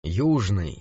Южный.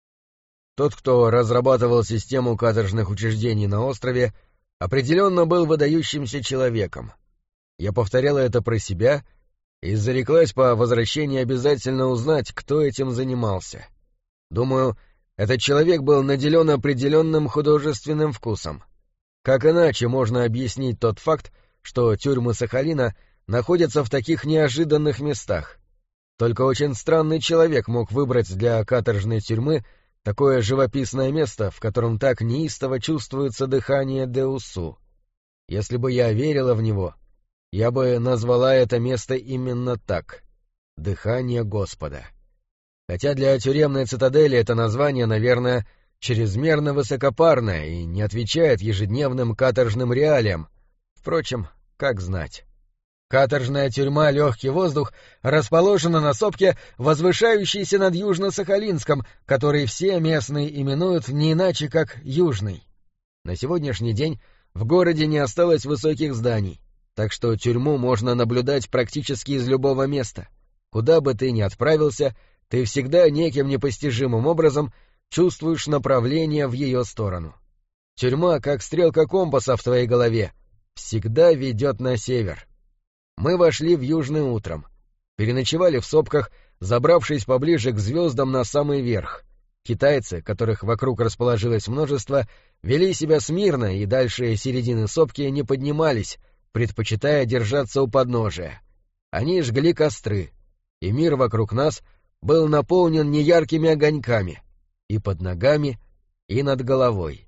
Тот, кто разрабатывал систему каторжных учреждений на острове, определенно был выдающимся человеком. Я повторяла это про себя и зареклась по возвращении обязательно узнать, кто этим занимался. Думаю, этот человек был наделен определенным художественным вкусом. Как иначе можно объяснить тот факт, что тюрьмы Сахалина находятся в таких неожиданных местах? Только очень странный человек мог выбрать для каторжной тюрьмы такое живописное место, в котором так неистово чувствуется дыхание Деусу. Если бы я верила в него, я бы назвала это место именно так — дыхание Господа. Хотя для тюремной цитадели это название, наверное, чрезмерно высокопарное и не отвечает ежедневным каторжным реалиям. Впрочем, как знать. Каторжная тюрьма «Легкий воздух» расположена на сопке, возвышающейся над Южно-Сахалинском, который все местные именуют не иначе, как Южный. На сегодняшний день в городе не осталось высоких зданий, так что тюрьму можно наблюдать практически из любого места. Куда бы ты ни отправился, ты всегда неким непостижимым образом чувствуешь направление в ее сторону. Тюрьма, как стрелка компаса в твоей голове, всегда ведет на север. Мы вошли в Южный утром, переночевали в сопках, забравшись поближе к звездам на самый верх. Китайцы, которых вокруг расположилось множество, вели себя смирно и дальше середины сопки не поднимались, предпочитая держаться у подножия. Они жгли костры, и мир вокруг нас был наполнен неяркими огоньками, и под ногами, и над головой.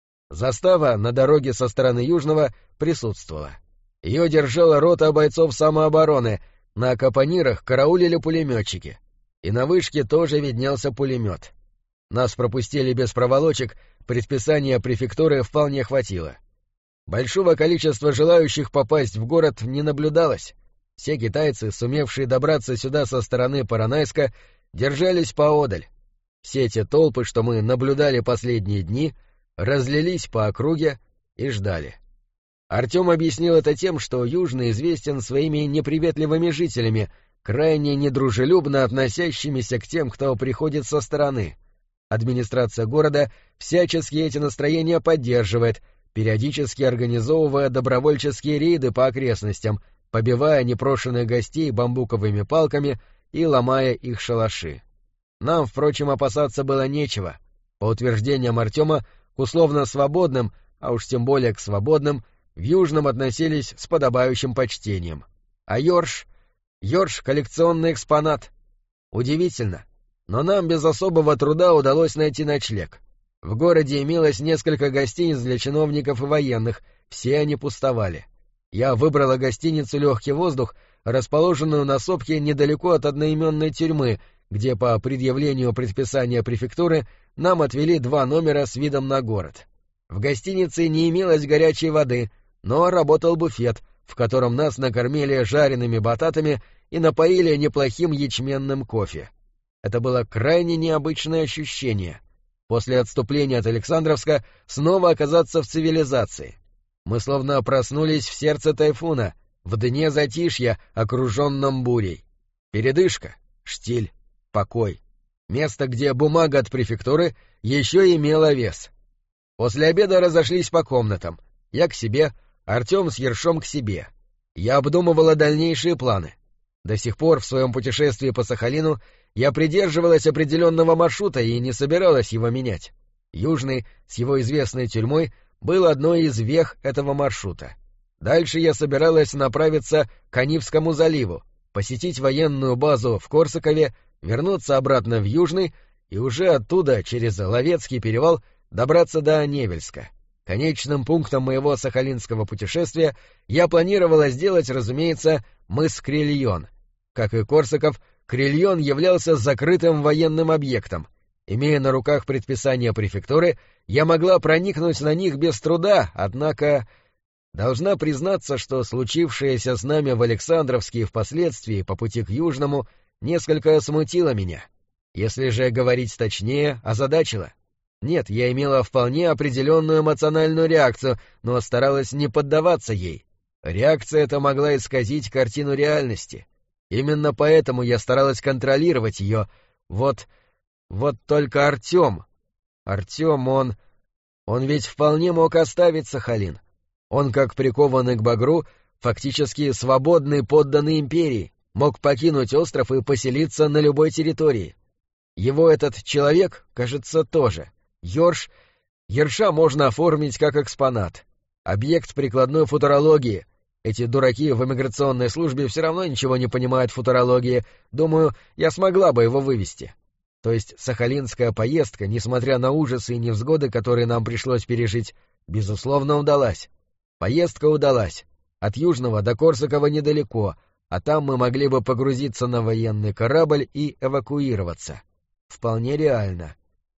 Застава на дороге со стороны Южного присутствовала. Ее держала рота бойцов самообороны, на капонирах караулили пулеметчики, и на вышке тоже виднелся пулемет. Нас пропустили без проволочек, предписания префектуры вполне хватило. Большого количества желающих попасть в город не наблюдалось. Все китайцы, сумевшие добраться сюда со стороны Поронайска, держались поодаль. Все те толпы, что мы наблюдали последние дни, разлились по округе и ждали. Артем объяснил это тем, что Южный известен своими неприветливыми жителями, крайне недружелюбно относящимися к тем, кто приходит со стороны. Администрация города всячески эти настроения поддерживает, периодически организовывая добровольческие рейды по окрестностям, побивая непрошенных гостей бамбуковыми палками и ломая их шалаши. Нам, впрочем, опасаться было нечего. По утверждениям Артема, к условно свободным, а уж тем более к свободным, в Южном относились с подобающим почтением. А Йорш — коллекционный экспонат. Удивительно, но нам без особого труда удалось найти ночлег. В городе имелось несколько гостиниц для чиновников и военных, все они пустовали. Я выбрала гостиницу «Легкий воздух», расположенную на сопке недалеко от одноименной тюрьмы, где по предъявлению предписания префектуры нам отвели 2 номера с видом на город. В гостинице не имелось горячей воды, но работал буфет, в котором нас накормили жареными бататами и напоили неплохим ячменным кофе. Это было крайне необычное ощущение. После отступления от Александровска снова оказаться в цивилизации. Мы словно проснулись в сердце тайфуна, в дне затишья, окруженном бурей. Передышка, штиль, покой. Место, где бумага от префектуры еще имела вес. После обеда разошлись по комнатам. Я к себе, Артем с Ершом к себе. Я обдумывала дальнейшие планы. До сих пор в своем путешествии по Сахалину я придерживалась определенного маршрута и не собиралась его менять. Южный, с его известной тюрьмой, был одной из вех этого маршрута. Дальше я собиралась направиться к Анивскому заливу, посетить военную базу в Корсакове, вернуться обратно в Южный и уже оттуда, через Ловецкий перевал, добраться до Невельска. Конечным пунктом моего сахалинского путешествия я планировала сделать, разумеется, мыс Крильон. Как и Корсаков, Крильон являлся закрытым военным объектом. Имея на руках предписания префектуры, я могла проникнуть на них без труда, однако... Должна признаться, что случившееся с нами в Александровске и впоследствии по пути к Южному несколько смутило меня. Если же говорить точнее, озадачило. Нет, я имела вполне определенную эмоциональную реакцию, но старалась не поддаваться ей. Реакция эта могла исказить картину реальности. Именно поэтому я старалась контролировать ее. Вот Вот только Артем, он ведь вполне мог оставить Сахалин. Он, как прикованный к багру, фактически свободный подданный империи, мог покинуть остров и поселиться на любой территории. Его этот человек, кажется, тоже. Ерша можно оформить как экспонат. Объект прикладной футурологии. Эти дураки в иммиграционной службе все равно ничего не понимают в футурологии. Думаю, я смогла бы его вывести. То есть сахалинская поездка, несмотря на ужасы и невзгоды, которые нам пришлось пережить, безусловно, удалась. Поездка удалась. От Южного до Корсакова недалеко, а там мы могли бы погрузиться на военный корабль и эвакуироваться. Вполне реально.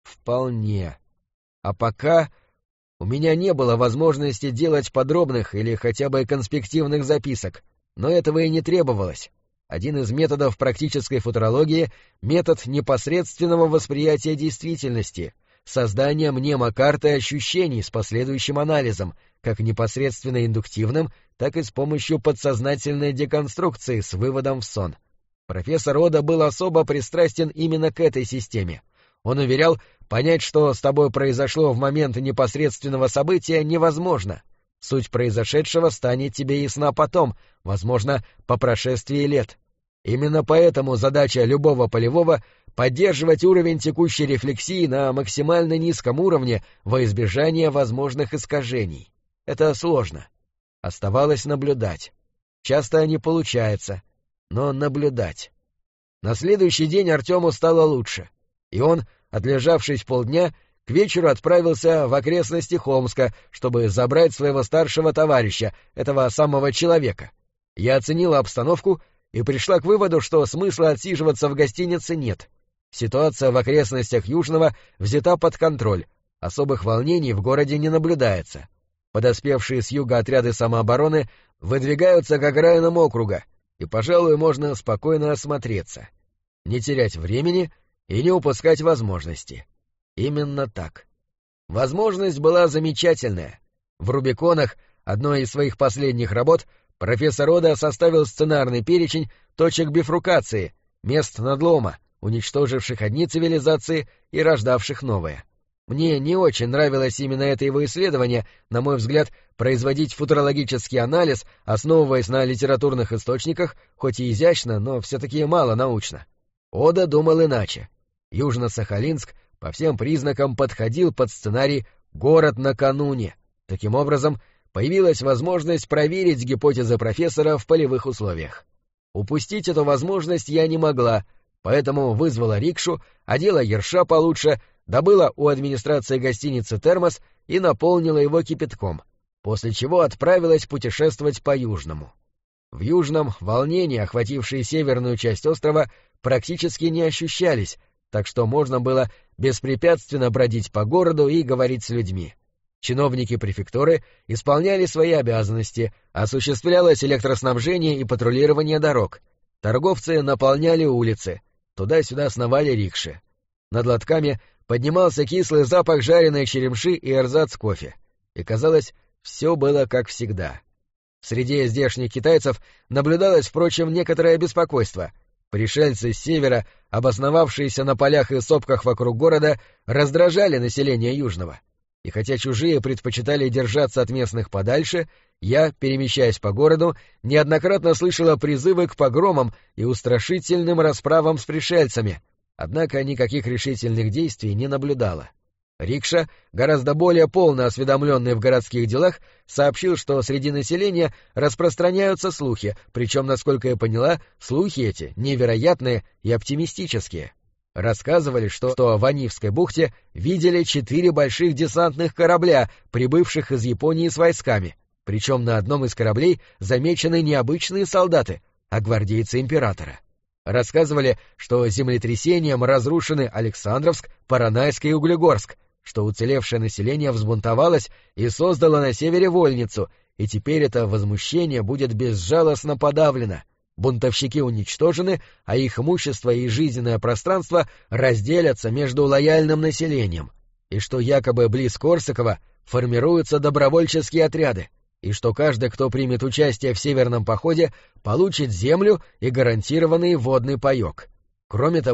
Вполне. А пока у меня не было возможности делать подробных или хотя бы конспективных записок, но этого и не требовалось. Один из методов практической футурологии — метод непосредственного восприятия действительности, создание мнемокарты ощущений с последующим анализом, как непосредственно индуктивным, так и с помощью подсознательной деконструкции с выводом в сон. Профессор Ода был особо пристрастен именно к этой системе. Он уверял, понять, что с тобой произошло в момент непосредственного события, невозможно. Суть произошедшего станет тебе ясна потом, возможно, по прошествии лет. Именно поэтому задача любого полевого — поддерживать уровень текущей рефлексии на максимально низком уровне во избежание возможных искажений. Это сложно. Оставалось наблюдать. Часто не получается, но наблюдать. На следующий день Артему стало лучше, и он, отлежавшись полдня, к вечеру отправился в окрестности Холмска, чтобы забрать своего старшего товарища, этого самого человека. Я оценила обстановку и пришла к выводу, что смысла отсиживаться в гостинице нет. Ситуация в окрестностях Южного взята под контроль, особых волнений в городе не наблюдается. Подоспевшие с юга отряды самообороны выдвигаются к окраинам округа, и, пожалуй, можно спокойно осмотреться. Не терять времени и не упускать возможности. Именно так. Возможность была замечательная. В «Рубиконах», одной из своих последних работ, профессор Ода составил сценарный перечень точек бифуркации, мест надлома, уничтоживших одни цивилизации и рождавших новые. Мне не очень нравилось именно это его исследование, на мой взгляд, производить футурологический анализ, основываясь на литературных источниках, хоть и изящно, но все-таки мало научно. Ода думал иначе. Южно-Сахалинск по всем признакам подходил под сценарий «Город накануне». Таким образом, появилась возможность проверить гипотезы профессора в полевых условиях. Упустить эту возможность я не могла, поэтому вызвала рикшу, одела ерша получше, добыла у администрации гостиницы термос и наполнила его кипятком, после чего отправилась путешествовать по Южному. В Южном волнения, охватившие северную часть острова, практически не ощущались, так что можно было беспрепятственно бродить по городу и говорить с людьми. Чиновники префектуры исполняли свои обязанности, осуществлялось электроснабжение и патрулирование дорог. Торговцы наполняли улицы, туда-сюда сновали рикши. Над лотками поднимался кислый запах жареной черемши и эрзац кофе. И, казалось, все было как всегда. Среди здешних китайцев наблюдалось, впрочем, некоторое беспокойство. Пришельцы с севера, обосновавшиеся на полях и сопках вокруг города, раздражали население Южного. И хотя чужие предпочитали держаться от местных подальше, я, перемещаясь по городу, неоднократно слышала призывы к погромам и устрашительным расправам с пришельцами, однако никаких решительных действий не наблюдала. Рикша, гораздо более полно осведомленный в городских делах, сообщил, что среди населения распространяются слухи, причем, насколько я поняла, слухи эти невероятные и оптимистические. Рассказывали, что в Анивской бухте видели 4 больших десантных корабля, прибывших из Японии с войсками, причем на одном из кораблей замечены не обычные солдаты, а гвардейцы императора. Рассказывали, что землетрясением разрушены Александровск, Поронайск и Углегорск, что уцелевшее население взбунтовалось и создало на севере вольницу, и теперь это возмущение будет безжалостно подавлено. Бунтовщики уничтожены, а их имущество и жизненное пространство разделятся между лояльным населением, и что якобы близ Корсакова формируются добровольческие отряды, и что каждый, кто примет участие в северном походе, получит землю и гарантированный водный паёк. Кроме того,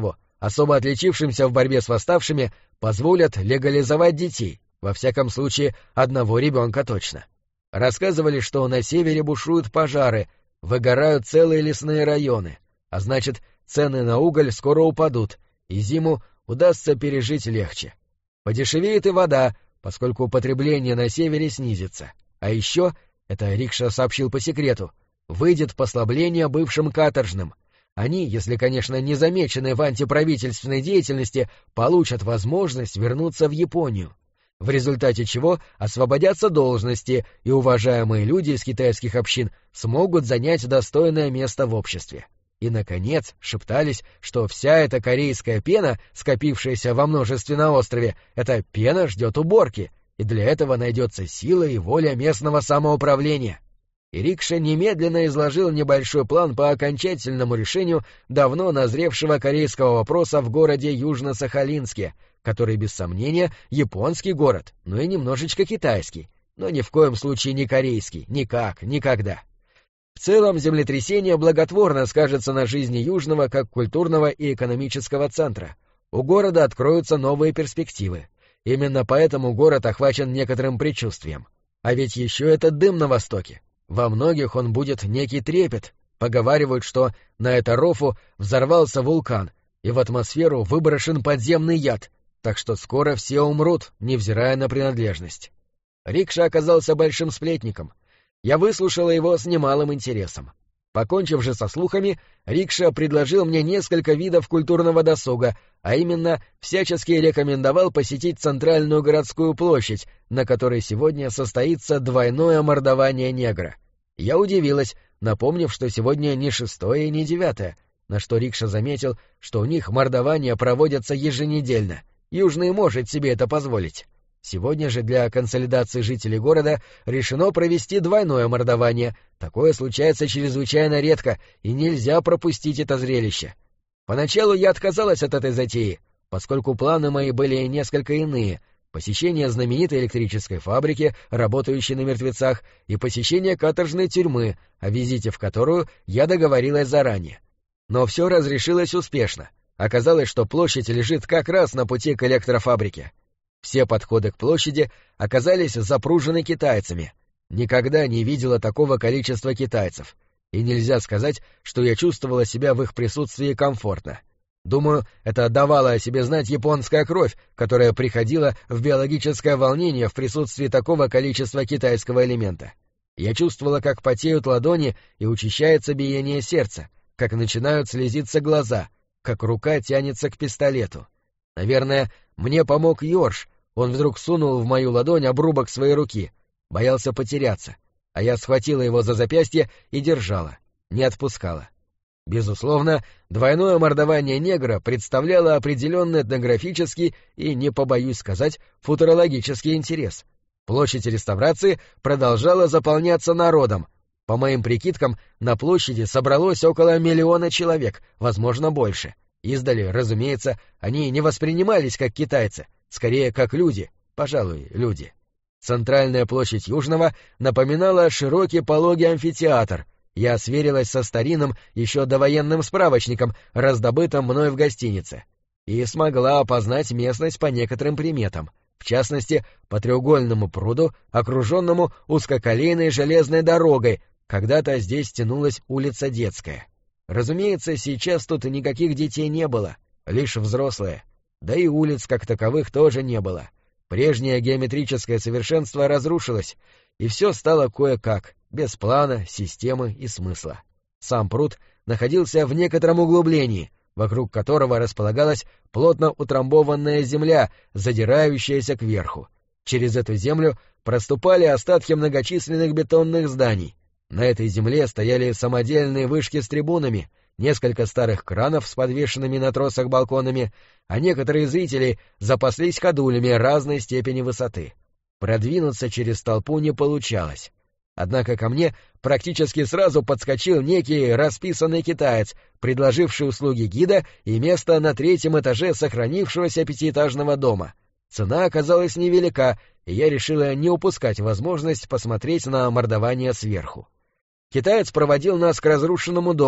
особо отличившимся в борьбе с восставшими, позволят легализовать детей, во всяком случае, одного ребенка точно. Рассказывали, что на севере бушуют пожары, выгорают целые лесные районы, а значит, цены на уголь скоро упадут, и зиму удастся пережить легче. Подешевеет и вода, поскольку потребление на севере снизится. А еще, это Рикша сообщил по секрету, выйдет послабление бывшим каторжным. Они, если, конечно, не замечены в антиправительственной деятельности, получат возможность вернуться в Японию, в результате чего освободятся должности, и уважаемые люди из китайских общин смогут занять достойное место в обществе. И, наконец, шептались, что вся эта корейская пена, скопившаяся во множестве на острове, эта пена ждет уборки, и для этого найдется сила и воля местного самоуправления. И Рикша немедленно изложил небольшой план по окончательному решению давно назревшего корейского вопроса в городе Южно-Сахалинске, который, без сомнения, японский город, но и немножечко китайский, но ни в коем случае не корейский, никак, никогда. В целом, землетрясение благотворно скажется на жизни Южного как культурного и экономического центра. У города откроются новые перспективы. Именно поэтому город охвачен некоторым предчувствием. А ведь еще этот дым на востоке. Во многих он будет некий трепет. Поговаривают, что на Этарофу взорвался вулкан, и в атмосферу выброшен подземный яд, так что скоро все умрут, невзирая на принадлежность. Рикша оказался большим сплетником. Я выслушала его с немалым интересом. Покончив же со слухами, Рикша предложил мне несколько видов культурного досуга, а именно всячески рекомендовал посетить центральную городскую площадь, на которой сегодня состоится двойное мордование негра. Я удивилась, напомнив, что сегодня не 6-е и не 9-е, на что Рикша заметил, что у них мордования проводятся еженедельно. Южный может себе это позволить. Сегодня же для консолидации жителей города решено провести двойное мордование. Такое случается чрезвычайно редко, и нельзя пропустить это зрелище. Поначалу я отказалась от этой затеи, поскольку планы мои были несколько иные: посещение знаменитой электрической фабрики, работающей на мертвецах, и посещение каторжной тюрьмы, о визите в которую я договорилась заранее. Но все разрешилось успешно. Оказалось, что площадь лежит как раз на пути к электрофабрике. Все подходы к площади оказались запружены китайцами. Никогда не видела такого количества китайцев, и нельзя сказать, что я чувствовала себя в их присутствии комфортно. Думаю, это давала о себе знать японская кровь, которая приходила в биологическое волнение в присутствии такого количества китайского элемента. Я чувствовала, как потеют ладони и учащается биение сердца, как начинают слезиться глаза, как рука тянется к пистолету. Наверное, мне помог Йорш. Он вдруг сунул в мою ладонь обрубок своей руки, боялся потеряться, а я схватила его за запястье и держала, не отпускала. Безусловно, двойное мордование негра представляло определенный этнографический и, не побоюсь сказать, футурологический интерес. Площадь реставрации продолжала заполняться народом. По моим прикидкам, на площади собралось около 1 миллиона человек, возможно, больше. Издали, разумеется, они не воспринимались как китайцы, скорее как люди, пожалуй, люди. Центральная площадь Южного напоминала широкий пологий амфитеатр. Я сверилась со старинным, еще довоенным справочником, раздобытым мной в гостинице, и смогла опознать местность по некоторым приметам, в частности, по треугольному пруду, окруженному узкоколейной железной дорогой. Когда-то здесь тянулась улица Детская. Разумеется, сейчас тут никаких детей не было, лишь взрослые. Да и улиц как таковых тоже не было. Прежнее геометрическое совершенство разрушилось, и все стало кое-как, без плана, системы и смысла. Сам пруд находился в некотором углублении, вокруг которого располагалась плотно утрамбованная земля, задирающаяся кверху. Через эту землю проступали остатки многочисленных бетонных зданий. На этой земле стояли самодельные вышки с трибунами, несколько старых кранов с подвешенными на тросах балконами, а некоторые зрители запаслись ходулями разной степени высоты. Продвинуться через толпу не получалось. Однако ко мне практически сразу подскочил некий расписанный китаец, предложивший услуги гида и место на 3-м этаже сохранившегося 5-этажного дома. Цена оказалась невелика, и я решила не упускать возможность посмотреть на мордование сверху. Китаец проводил нас к разрушенному дому,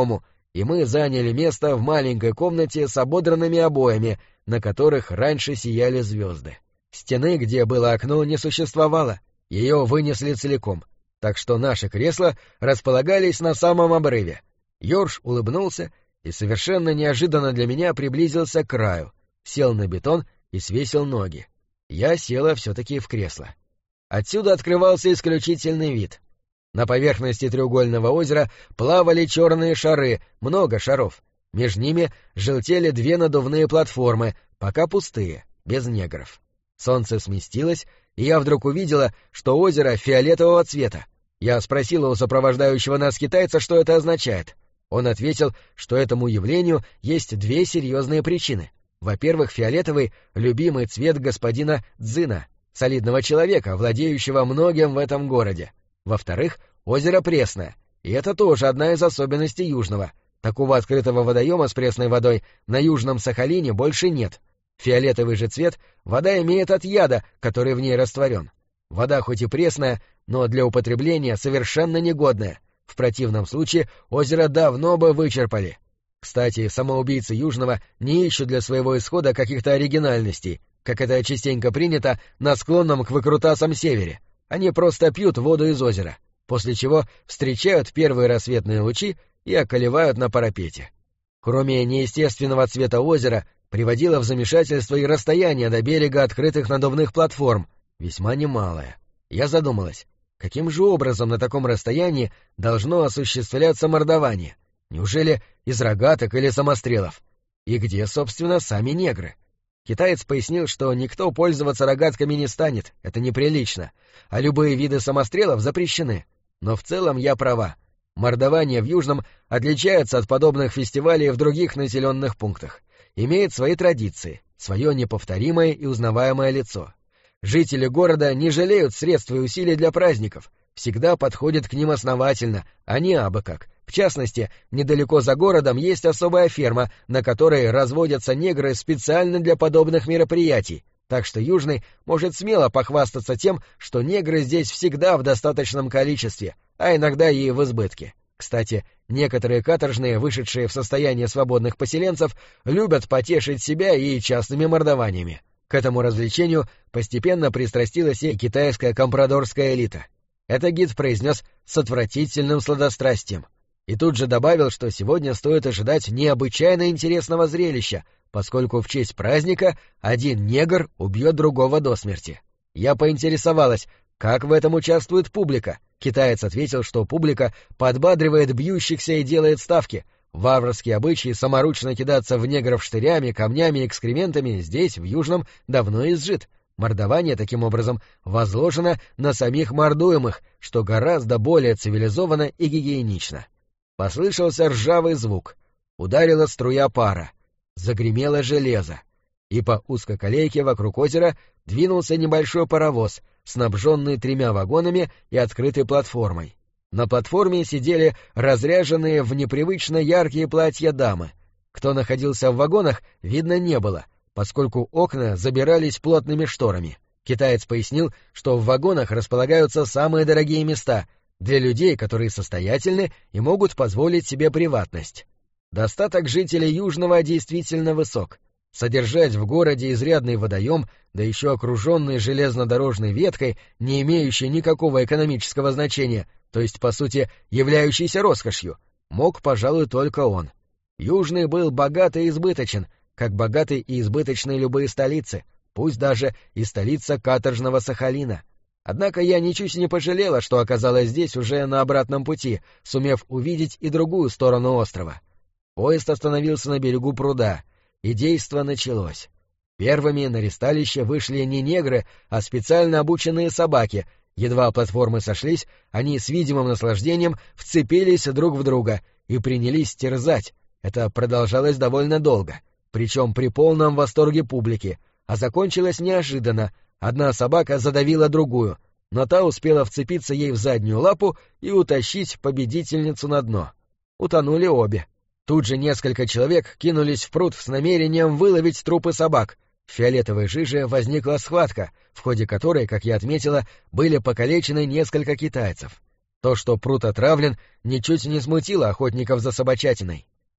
и мы заняли место в маленькой комнате с ободранными обоями, на которых раньше сияли звезды. Стены, где было окно, не существовало, ее вынесли целиком, так что наши кресла располагались на самом обрыве. Йорш улыбнулся и совершенно неожиданно для меня приблизился к краю, сел на бетон и свесил ноги. Я села все-таки в кресло. Отсюда открывался исключительный вид. На поверхности треугольного озера плавали черные шары, много шаров. Между ними желтели две надувные платформы, пока пустые, без негров. Солнце сместилось, и я вдруг увидела, что озеро фиолетового цвета. Я спросила у сопровождающего нас китайца, что это означает. Он ответил, что этому явлению есть две серьезные причины. Во-первых, фиолетовый — любимый цвет господина Цзина, солидного человека, владеющего многим в этом городе. Во-вторых, озеро пресное, и это тоже одна из особенностей Южного. Такого открытого водоема с пресной водой на Южном Сахалине больше нет. Фиолетовый же цвет вода имеет от яда, который в ней растворен. Вода хоть и пресная, но для употребления совершенно негодная. В противном случае озеро давно бы вычерпали. Кстати, самоубийцы Южного не ищут для своего исхода каких-то оригинальностей, как это частенько принято на склонном к выкрутасам севере. Они просто пьют воду из озера, после чего встречают первые рассветные лучи и околевают на парапете. Кроме неестественного цвета озера, приводило в замешательство и расстояние до берега открытых надувных платформ, весьма немалое. Я задумалась, каким же образом на таком расстоянии должно осуществляться мордование? Неужели из рогаток или самострелов? И где, собственно, сами негры? Китаец пояснил, что никто пользоваться рогатками не станет, это неприлично, а любые виды самострелов запрещены. Но в целом я права. Мордование в Южном отличается от подобных фестивалей в других населенных пунктах. Имеет свои традиции, свое неповторимое и узнаваемое лицо. Жители города не жалеют средств и усилий для праздников, всегда подходят к ним основательно, а не абы как. В частности, недалеко за городом есть особая ферма, на которой разводятся негры специально для подобных мероприятий, так что Южный может смело похвастаться тем, что негры здесь всегда в достаточном количестве, а иногда и в избытке. Кстати, некоторые каторжные, вышедшие в состояние свободных поселенцев, любят потешить себя и частными мордованиями. К этому развлечению постепенно пристрастилась и китайская компрадорская элита. Это гид произнес с отвратительным сладострастием. И тут же добавил, что сегодня стоит ожидать необычайно интересного зрелища, поскольку в честь праздника один негр убьет другого до смерти. Я поинтересовалась, как в этом участвует публика. Китаец ответил, что публика подбадривает бьющихся и делает ставки. Варварские обычаи саморучно кидаться в негров штырями, камнями и экскрементами здесь, в Южном, давно изжит. Мордование, таким образом, возложено на самих мордуемых, что гораздо более цивилизованно и гигиенично. Послышался ржавый звук. Ударила струя пара. Загремело железо. И по узкоколейке вокруг озера двинулся небольшой паровоз, снабженный 3 вагонами и открытой платформой. На платформе сидели разряженные в непривычно яркие платья дамы. Кто находился в вагонах, видно не было, поскольку окна забирались плотными шторами. Китаец пояснил, что в вагонах располагаются самые дорогие места для людей, которые состоятельны и могут позволить себе приватность. Достаток жителей Южного действительно высок. Содержать в городе изрядный водоем, да еще окруженный железнодорожной веткой, не имеющей никакого экономического значения, то есть, по сути, являющейся роскошью, мог, пожалуй, только он. Южный был богат и избыточен, как богаты и избыточны любые столицы, пусть даже и столица каторжного Сахалина. Однако я ничуть не пожалела, что оказалась здесь уже на обратном пути, сумев увидеть и другую сторону острова. Поезд остановился на берегу пруда, и действо началось. Первыми на ристалище вышли не негры, а специально обученные собаки. Едва платформы сошлись, они с видимым наслаждением вцепились друг в друга и принялись терзать. Это продолжалось довольно долго, причем при полном восторге публики, а закончилось неожиданно. Одна собака задавила другую, но та успела вцепиться ей в заднюю лапу и утащить победительницу на дно. Утонули обе. Тут же несколько человек кинулись в пруд с намерением выловить трупы собак. В фиолетовой жиже возникла схватка, в ходе которой, как я отметила, были покалечены несколько китайцев. То, что пруд отравлен, ничуть не смутило охотников за собачатиной.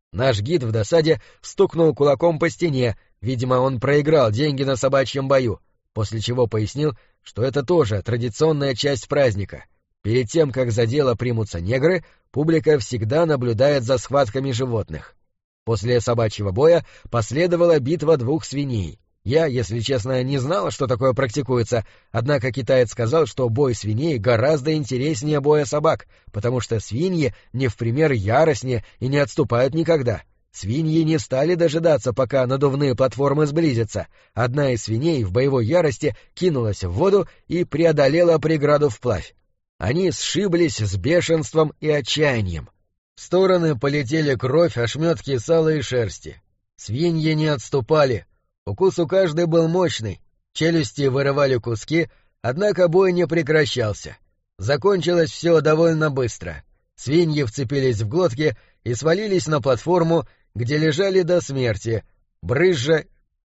Наш гид в досаде стукнул кулаком по стене, видимо, он проиграл деньги на собачьем бою, после чего пояснил, что это тоже традиционная часть праздника. Перед тем, как за дело примутся негры, публика всегда наблюдает за схватками животных. После собачьего боя последовала битва двух свиней. Я, если честно, не знал, что такое практикуется, однако китаец сказал, что бой свиней гораздо интереснее боя собак, потому что свиньи не в пример яростнее и не отступают никогда. Свиньи не стали дожидаться, пока надувные платформы сблизятся. Одна из свиней в боевой ярости кинулась в воду и преодолела преграду вплавь. Они сшиблись с бешенством и отчаянием. В стороны полетели кровь, ошметки сала и шерсти. Свиньи не отступали. Укус у каждой был мощный, челюсти вырывали куски, однако бой не прекращался. Закончилось все довольно быстро. Свиньи вцепились в глотки и свалились на платформу, где лежали до смерти, брызжа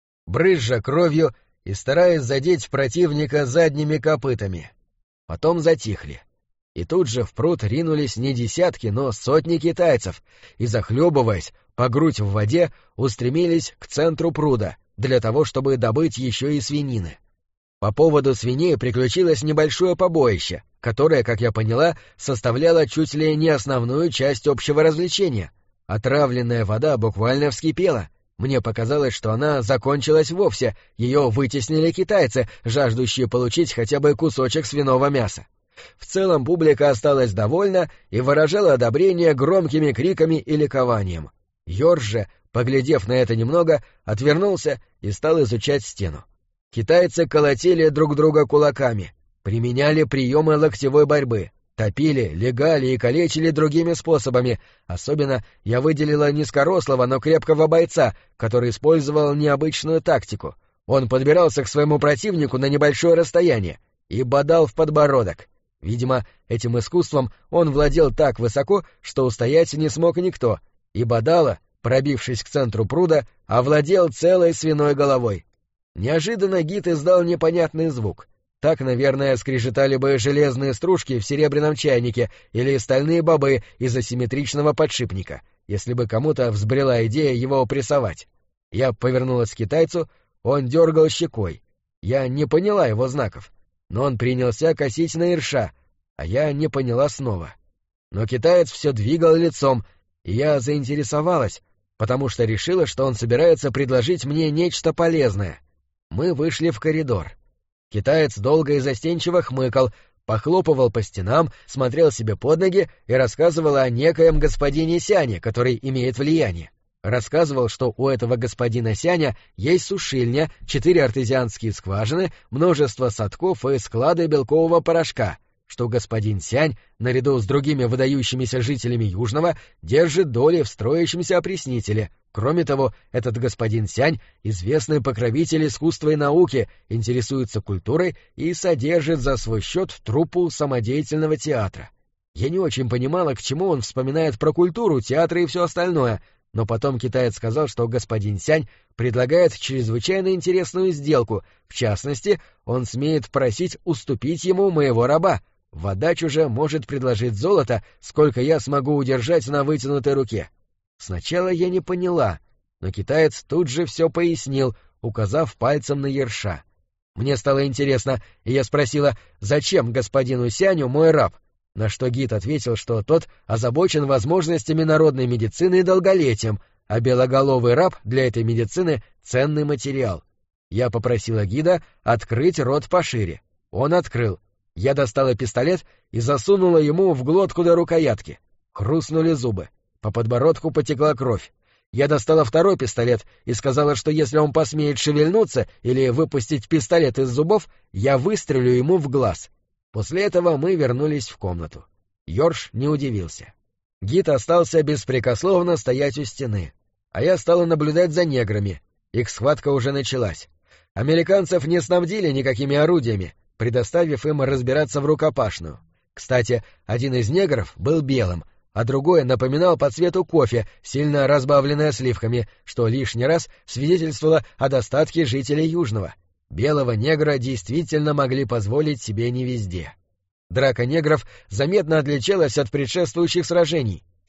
кровью и стараясь задеть противника задними копытами. Потом затихли. И тут же в пруд ринулись не десятки, но сотни китайцев, и, захлебываясь, по грудь в воде, устремились к центру пруда, для того, чтобы добыть еще и свинины. По поводу свиней приключилось небольшое побоище, которое, как я поняла, составляло чуть ли не основную часть общего развлечения. Отравленная вода буквально вскипела. Мне показалось, что она закончилась вовсе, ее вытеснили китайцы, жаждущие получить хотя бы кусочек свиного мяса. В целом публика осталась довольна и выражала одобрение громкими криками и ликованием. Йорж же, поглядев на это немного, отвернулся и стал изучать стену. Китайцы колотили друг друга кулаками, применяли приемы локтевой борьбы, топили, легали и калечили другими способами. Особенно я выделила низкорослого, но крепкого бойца, который использовал необычную тактику. Он подбирался к своему противнику на небольшое расстояние и бодал в подбородок. Видимо, этим искусством он владел так высоко, что устоять не смог никто, и бодало, пробившись к центру пруда, овладел целой свиной головой. Неожиданно гид издал непонятный звук. Так, наверное, скрежетали бы железные стружки в серебряном чайнике или стальные бобы из асимметричного подшипника, если бы кому-то взбрела идея его прессовать. Я повернулась к китайцу, он дергал щекой. Я не поняла его знаков, но он принялся косить на ерша, а я не поняла снова. Но китаец все двигал лицом, и я заинтересовалась, потому что решила, что он собирается предложить мне нечто полезное. Мы вышли в коридор. Китаец долго и застенчиво хмыкал, похлопывал по стенам, смотрел себе под ноги и рассказывал о некоем господине Сяне, который имеет влияние. Рассказывал, что у этого господина Сяня есть сушильня, 4 артезианские скважины, множество садков и склады белкового порошка, что господин Сянь, наряду с другими выдающимися жителями Южного, держит доли в строящемся опреснителе. Кроме того, этот господин Сянь — известный покровитель искусства и науки, интересуется культурой и содержит за свой счет труппу самодеятельного театра. Я не очень понимала, к чему он вспоминает про культуру, театр и все остальное, но потом китаец сказал, что господин Сянь предлагает чрезвычайно интересную сделку, в частности, он смеет просить уступить ему моего раба. В отдачу же может предложить золото, сколько я смогу удержать на вытянутой руке. Сначала я не поняла, но китаец тут же все пояснил, указав пальцем на ерша. Мне стало интересно, и я спросила, зачем господину Сяню мой раб, на что гид ответил, что тот озабочен возможностями народной медицины и долголетием, а белоголовый раб для этой медицины — ценный материал. Я попросила гида открыть рот пошире. Он открыл. Я достала пистолет и засунула ему в глотку до рукоятки. Хрустнули зубы. По подбородку потекла кровь. Я достала второй пистолет и сказала, что если он посмеет шевельнуться или выпустить пистолет из зубов, я выстрелю ему в глаз. После этого мы вернулись в комнату. Йорш не удивился. Гид остался беспрекословно стоять у стены, а я стала наблюдать за неграми. Их схватка уже началась. Американцев не снабдили никакими орудиями, предоставив им разбираться в рукопашную. Кстати, один из негров был белым, а другой напоминал по цвету кофе, сильно разбавленное сливками, что лишний раз свидетельствовало о достатке жителей Южного. Белого негра действительно могли позволить себе не везде. Драка негров заметно отличалась от предшествующих сражений.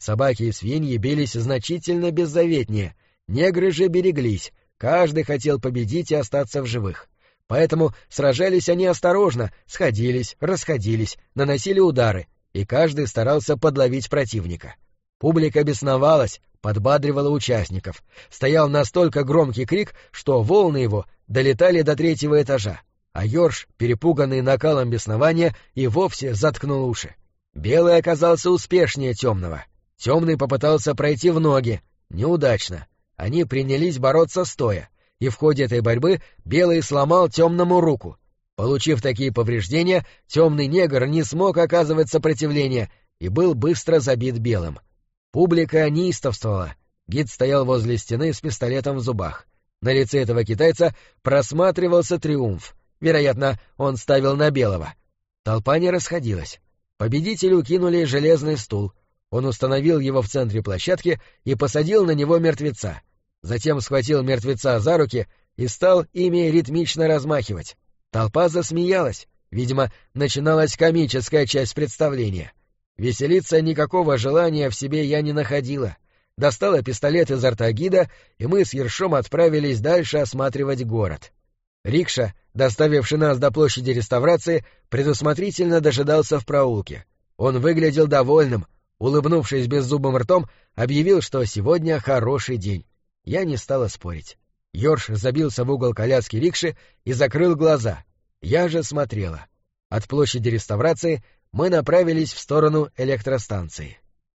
Собаки и свиньи бились значительно беззаветнее, негры же береглись, каждый хотел победить и остаться в живых. Поэтому сражались они осторожно, сходились, расходились, наносили удары, и каждый старался подловить противника. Публика бесновалась, подбадривала участников. Стоял настолько громкий крик, что волны его долетали до 3-го этажа, а Йорш, перепуганный накалом беснования, и вовсе заткнул уши. Белый оказался успешнее темного. Темный попытался пройти в ноги. Неудачно. Они принялись бороться стоя, и в ходе этой борьбы Белый сломал темному руку. Получив такие повреждения, темный негр не смог оказывать сопротивление и был быстро забит Белым. Публика неистовствовала. Гид стоял возле стены с пистолетом в зубах. На лице этого китайца просматривался триумф. Вероятно, он ставил на Белого. Толпа не расходилась. Победителю кинули железный стул. Он установил его в центре площадки и посадил на него мертвеца. Затем схватил мертвеца за руки и стал ими ритмично размахивать. Толпа засмеялась. Видимо, начиналась комическая часть представления. Веселиться никакого желания в себе я не находила. Достала пистолет изо рта гида, и мы с Ершом отправились дальше осматривать город. Рикша, доставивший нас до площади Реставрации, предусмотрительно дожидался в проулке. Он выглядел довольным, улыбнувшись беззубым ртом, объявил, что сегодня хороший день. Я не стала спорить. Йорш забился в угол коляски рикши и закрыл глаза. Я же смотрела. От площади Реставрации мы направились в сторону электростанции.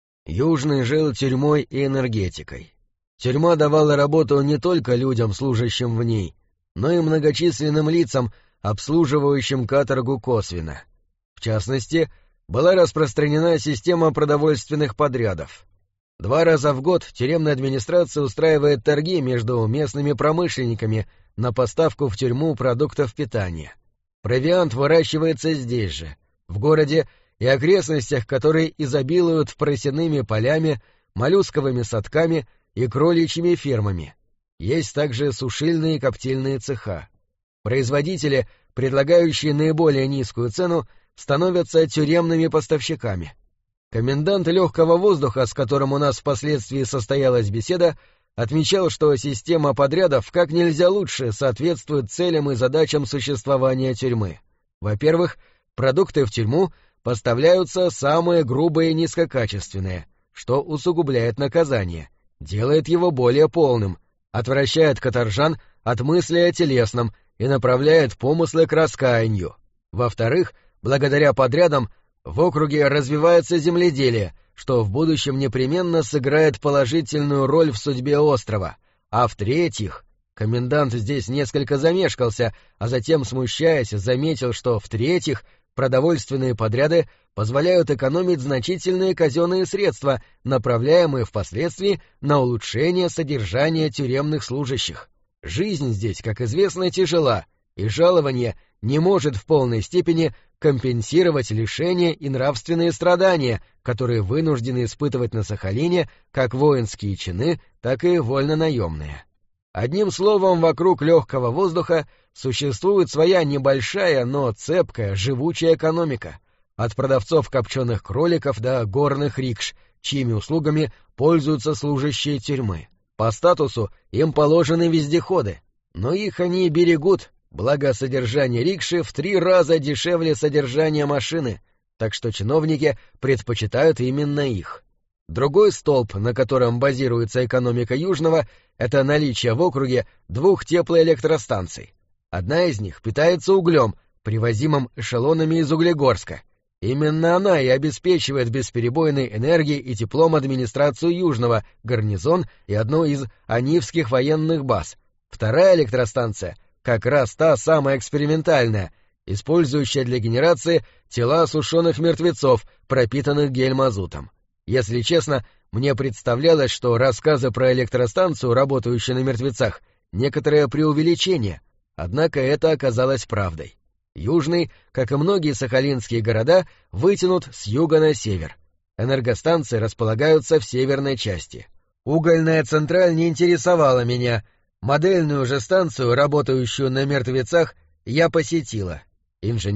Южный жил тюрьмой и энергетикой. Тюрьма давала работу не только людям, служащим в ней, но и многочисленным лицам, обслуживающим каторгу косвенно. В частности, была распространена система продовольственных подрядов. 2 раза в год тюремная администрация устраивает торги между местными промышленниками на поставку в тюрьму продуктов питания. Провиант выращивается здесь же, в городе и окрестностях, которые изобилуют просяными полями, моллюсковыми садками и кроличьими фермами. Есть также сушильные и коптильные цеха. Производители, предлагающие наиболее низкую цену, становятся тюремными поставщиками. Комендант легкого воздуха, с которым у нас впоследствии состоялась беседа, отмечал, что система подрядов как нельзя лучше соответствует целям и задачам существования тюрьмы. Во-первых, продукты в тюрьму поставляются самые грубые и низкокачественные, что усугубляет наказание, делает его более полным, отвращает каторжан от мысли о телесном и направляет помыслы к раскаянию. Во-вторых, благодаря подрядам в округе развивается земледелие, что в будущем непременно сыграет положительную роль в судьбе острова. А в-третьих, комендант здесь несколько замешкался, а затем, смущаясь, заметил, что в-третьих, продовольственные подряды позволяют экономить значительные казенные средства, направляемые впоследствии на улучшение содержания тюремных служащих. Жизнь здесь, как известно, тяжела, и жалование не может в полной степени компенсировать лишения и нравственные страдания, которые вынуждены испытывать на Сахалине как воинские чины, так и вольнонаемные. Одним словом, вокруг легкого воздуха существует своя небольшая, но цепкая, живучая экономика, от продавцов копченых кроликов до горных рикш, чьими услугами пользуются служащие тюрьмы. По статусу им положены вездеходы, но их они берегут, благо содержание рикши в 3 раза дешевле содержания машины, так что чиновники предпочитают именно их. Другой столб, на котором базируется экономика Южного, это наличие в округе 2 теплоэлектростанций. Одна из них питается углем, привозимым эшелонами из Углегорска. Именно она и обеспечивает бесперебойной энергией и теплом администрацию Южного, гарнизон и одну из анивских военных баз. Вторая электростанция — как раз та самая экспериментальная, использующая для генерации тела сушеных мертвецов, пропитанных гель-мазутом. Если честно, мне представлялось, что рассказы про электростанцию, работающую на мертвецах, некоторое преувеличение, однако это оказалось правдой. Южный, как и многие сахалинские города, вытянут с юга на север. Энергостанции располагаются в северной части. Угольная централь не интересовала меня. Модельную же станцию, работающую на мертвецах, я посетила. Инженер,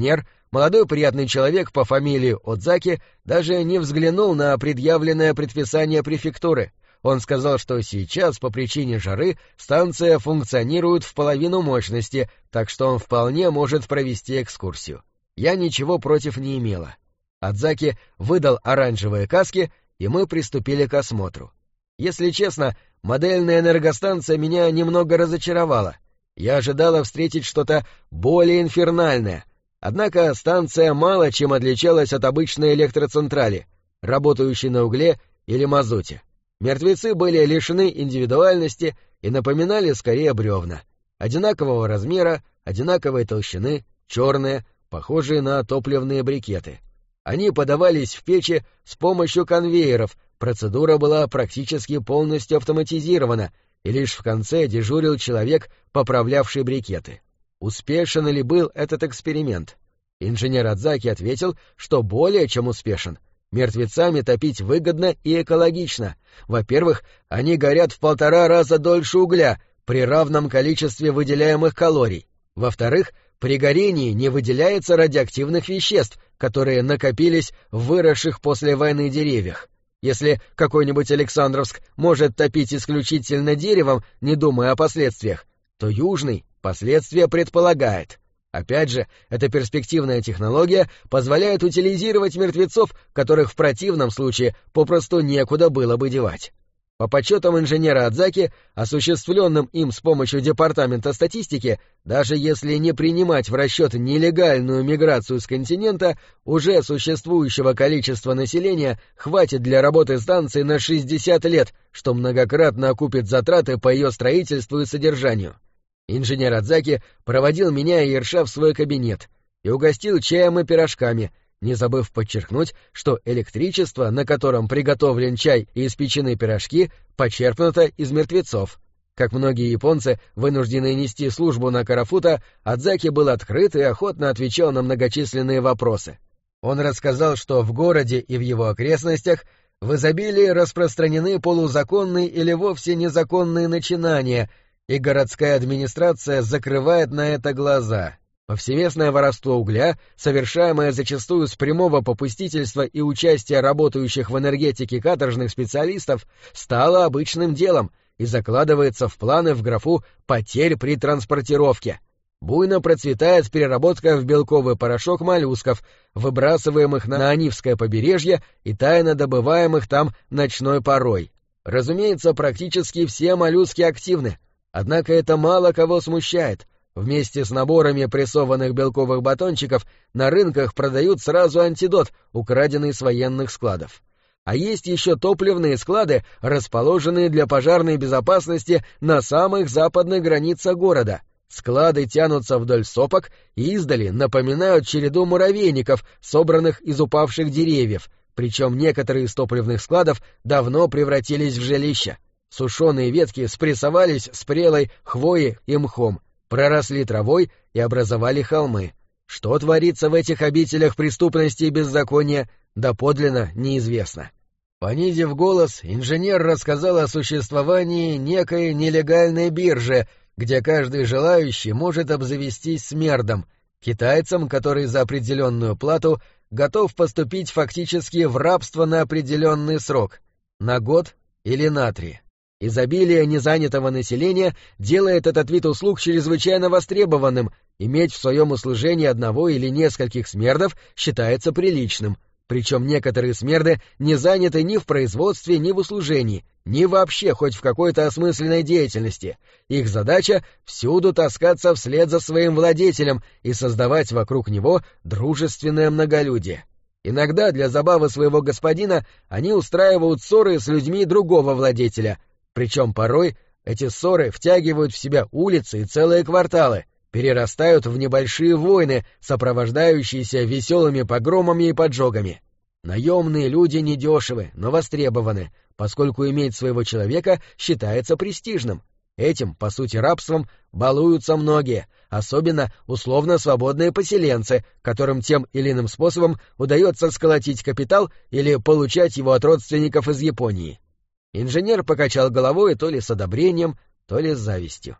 молодой приятный человек по фамилии Одзаки даже не взглянул на предъявленное предписание префектуры. Он сказал, что сейчас, по причине жары, станция функционирует в половину мощности, так что он вполне может провести экскурсию. Я ничего против не имела. Одзаки выдал оранжевые каски, и мы приступили к осмотру. Если честно, модельная энергостанция меня немного разочаровала. Я ожидала встретить что-то более инфернальное. Однако станция мало чем отличалась от обычной электроцентрали, работающей на угле или мазуте. Мертвецы были лишены индивидуальности и напоминали скорее бревна. Одинакового размера, одинаковой толщины, черные, похожие на топливные брикеты. Они подавались в печи с помощью конвейеров, процедура была практически полностью автоматизирована, и лишь в конце дежурил человек, поправлявший брикеты. Успешен ли был этот эксперимент? Инженер Одзаки ответил, что более чем успешен. Мертвецами топить выгодно и экологично. Во-первых, они горят в 1,5 раза дольше угля при равном количестве выделяемых калорий. Во-вторых, при горении не выделяется радиоактивных веществ, которые накопились в выросших после войны деревьях. Если какой-нибудь Александровск может топить исключительно деревом, не думая о последствиях, то Южный последствия предполагает. Опять же, эта перспективная технология позволяет утилизировать мертвецов, которых в противном случае попросту некуда было бы девать. По подсчетам инженера Одзаки, осуществленным им с помощью Департамента статистики, даже если не принимать в расчет нелегальную миграцию с континента, уже существующего количества населения хватит для работы станции на 60 лет, что многократно окупит затраты по ее строительству и содержанию. Инженер Одзаки проводил меня и Ерша в свой кабинет и угостил чаем и пирожками, не забыв подчеркнуть, что электричество, на котором приготовлен чай и испечены пирожки, почерпнуто из мертвецов. Как многие японцы, вынужденные нести службу на Карафута, Одзаки был открыт и охотно отвечал на многочисленные вопросы. Он рассказал, что в городе и в его окрестностях в изобилии распространены полузаконные или вовсе незаконные начинания, и городская администрация закрывает на это глаза. Повсеместное воровство угля, совершаемое зачастую с прямого попустительства и участия работающих в энергетике каторжных специалистов, стало обычным делом и закладывается в планы в графу «потерь при транспортировке». Буйно процветает переработка в белковый порошок моллюсков, выбрасываемых на Онивское побережье и тайно добываемых там ночной порой. Разумеется, практически все моллюски активны, однако это мало кого смущает. Вместе с наборами прессованных белковых батончиков на рынках продают сразу антидот, украденный с военных складов. А есть еще топливные склады, расположенные для пожарной безопасности на самых западных границах города. Склады тянутся вдоль сопок и издали напоминают череду муравейников, собранных из упавших деревьев, причем некоторые из топливных складов давно превратились в жилища. Сушеные ветки спрессовались с прелой хвоей и мхом, проросли травой и образовали холмы. Что творится в этих обителях преступности и беззакония, доподлинно неизвестно. Понизив голос, инженер рассказал о существовании некой нелегальной биржи, где каждый желающий может обзавестись смердом, китайцем, который за определенную плату готов поступить фактически в рабство на определенный срок, на год или на 3. Изобилие незанятого населения делает этот вид услуг чрезвычайно востребованным, иметь в своем услужении одного или нескольких смердов считается приличным, причем некоторые смерды не заняты ни в производстве, ни в услужении, ни вообще хоть в какой-то осмысленной деятельности. Их задача — всюду таскаться вслед за своим владетелем и создавать вокруг него дружественное многолюдие. Иногда для забавы своего господина они устраивают ссоры с людьми другого владетеля, причем порой эти ссоры втягивают в себя улицы и целые кварталы, перерастают в небольшие войны, сопровождающиеся веселыми погромами и поджогами. Наемные люди недешевы, но востребованы, поскольку иметь своего человека считается престижным. Этим, по сути рабством, балуются многие, особенно условно-свободные поселенцы, которым тем или иным способом удается сколотить капитал или получать его от родственников из Японии. Инженер покачал головой то ли с одобрением, то ли с завистью.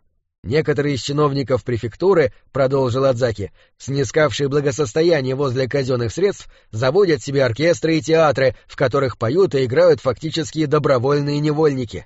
Некоторые из чиновников префектуры, — продолжил Адзаки, — снискавшие благосостояние возле казенных средств, заводят себе оркестры и театры, в которых поют и играют фактически добровольные невольники.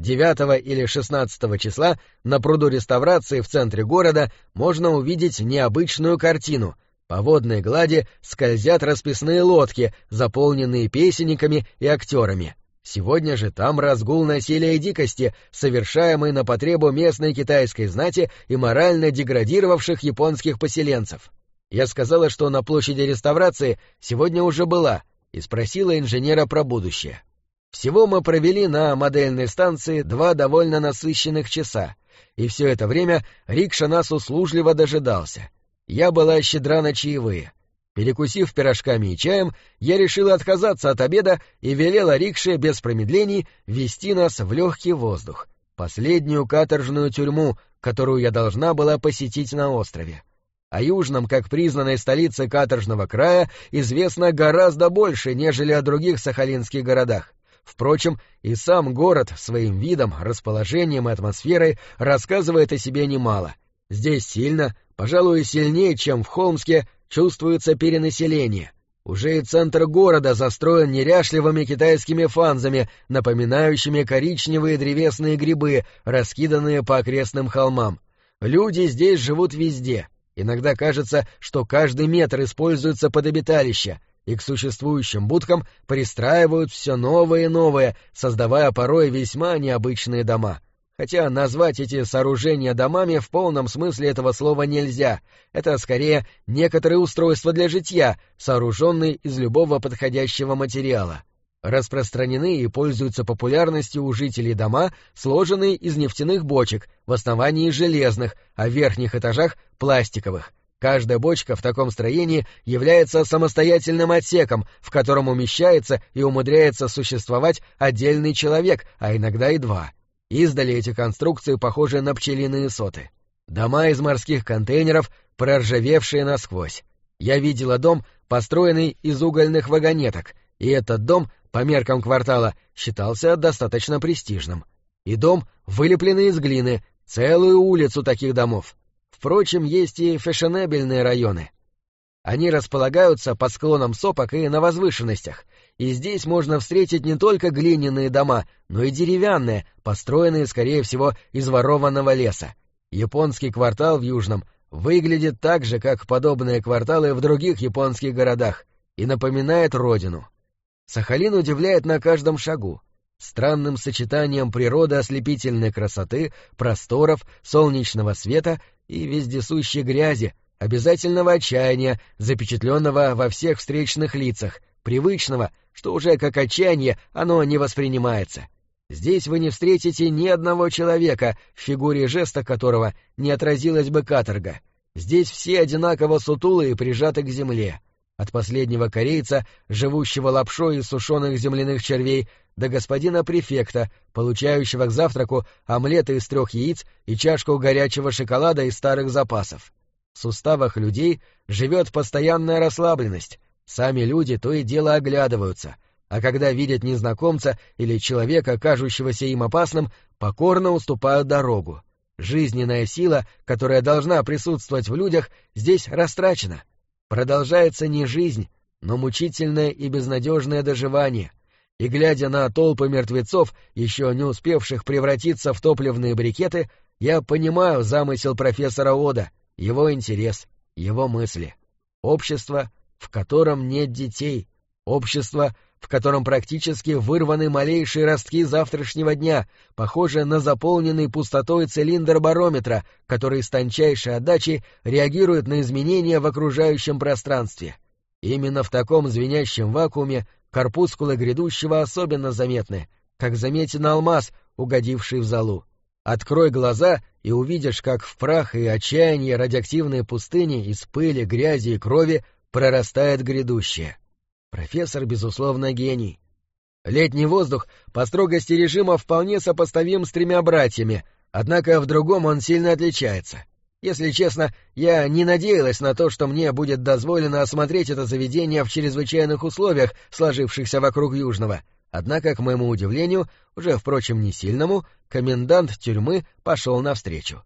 9 или 16 числа на пруду Реставрации в центре города можно увидеть необычную картину. По водной глади скользят расписные лодки, заполненные песенниками и актерами. Сегодня же там разгул насилия и дикости, совершаемый на потребу местной китайской знати и морально деградировавших японских поселенцев. Я сказала, что на площади Реставрации сегодня уже была, и спросила инженера про будущее. Всего мы провели на модельной станции 2 довольно насыщенных часа, и все это время рикша нас услужливо дожидался. Я была щедра на чаевые. Перекусив пирожками и чаем, я решила отказаться от обеда и велела рикше без промедлений вести нас в легкий воздух, последнюю каторжную тюрьму, которую я должна была посетить на острове. О Южном, как признанной столице каторжного края, известно гораздо больше, нежели о других сахалинских городах. Впрочем, и сам город своим видом, расположением и атмосферой рассказывает о себе немало. Здесь сильно, пожалуй, сильнее, чем в Холмске, чувствуется перенаселение. Уже и центр города застроен неряшливыми китайскими фанзами, напоминающими коричневые древесные грибы, раскиданные по окрестным холмам. Люди здесь живут везде. Иногда кажется, что каждый метр используется под обиталище, и к существующим будкам пристраивают все новое и новое, создавая порой весьма необычные дома. Хотя назвать эти сооружения домами в полном смысле этого слова нельзя. Это скорее некоторые устройства для житья, сооруженные из любого подходящего материала. Распространены и пользуются популярностью у жителей дома, сложенные из нефтяных бочек, в основании железных, а в верхних этажах — пластиковых. Каждая бочка в таком строении является самостоятельным отсеком, в котором умещается и умудряется существовать отдельный человек, а иногда и 2. Издали эти конструкции похожи на пчелиные соты. Дома из морских контейнеров, проржавевшие насквозь. Я видела дом, построенный из угольных вагонеток, и этот дом, по меркам квартала, считался достаточно престижным. И дом, вылепленный из глины, целую улицу таких домов. Впрочем, есть и фешенебельные районы. Они располагаются по склонам сопок и на возвышенностях, и здесь можно встретить не только глиняные дома, но и деревянные, построенные, скорее всего, из ворованного леса. Японский квартал в Южном выглядит так же, как подобные кварталы в других японских городах, и напоминает родину. Сахалин удивляет на каждом шагу. Странным сочетанием природы ослепительной красоты, просторов, солнечного света и вездесущей грязи, обязательного отчаяния, запечатленного во всех встречных лицах, привычного, что уже как отчаяние оно не воспринимается. Здесь вы не встретите ни одного человека, в фигуре жеста которого не отразилась бы каторга. Здесь все одинаково сутулые и прижаты к земле. От последнего корейца, живущего лапшой из сушеных земляных червей, до господина префекта, получающего к завтраку омлеты из 3 яиц и чашку горячего шоколада из старых запасов. В суставах людей живет постоянная расслабленность. Сами люди то и дело оглядываются, а когда видят незнакомца или человека, кажущегося им опасным, покорно уступают дорогу. Жизненная сила, которая должна присутствовать в людях, здесь растрачена. Продолжается не жизнь, но мучительное и безнадежное доживание. И, глядя на толпы мертвецов, еще не успевших превратиться в топливные брикеты, я понимаю замысел профессора Ода, его интерес, его мысли. Общество, в котором нет детей. Общество, в котором практически вырваны малейшие ростки завтрашнего дня, похожее на заполненный пустотой цилиндр барометра, который с тончайшей отдачей реагирует на изменения в окружающем пространстве. Именно в таком звенящем вакууме корпускулы грядущего особенно заметны, как заметен алмаз, угодивший в золу. Открой глаза и увидишь, как в прах и отчаяние радиоактивной пустыни из пыли, грязи и крови прорастает грядущее. Профессор, безусловно, гений. Летний воздух по строгости режима вполне сопоставим с 3 братьями, однако в другом он сильно отличается. Если честно, я не надеялась на то, что мне будет дозволено осмотреть это заведение в чрезвычайных условиях, сложившихся вокруг Южного. Однако, к моему удивлению, уже, впрочем, не сильному, комендант тюрьмы пошел навстречу.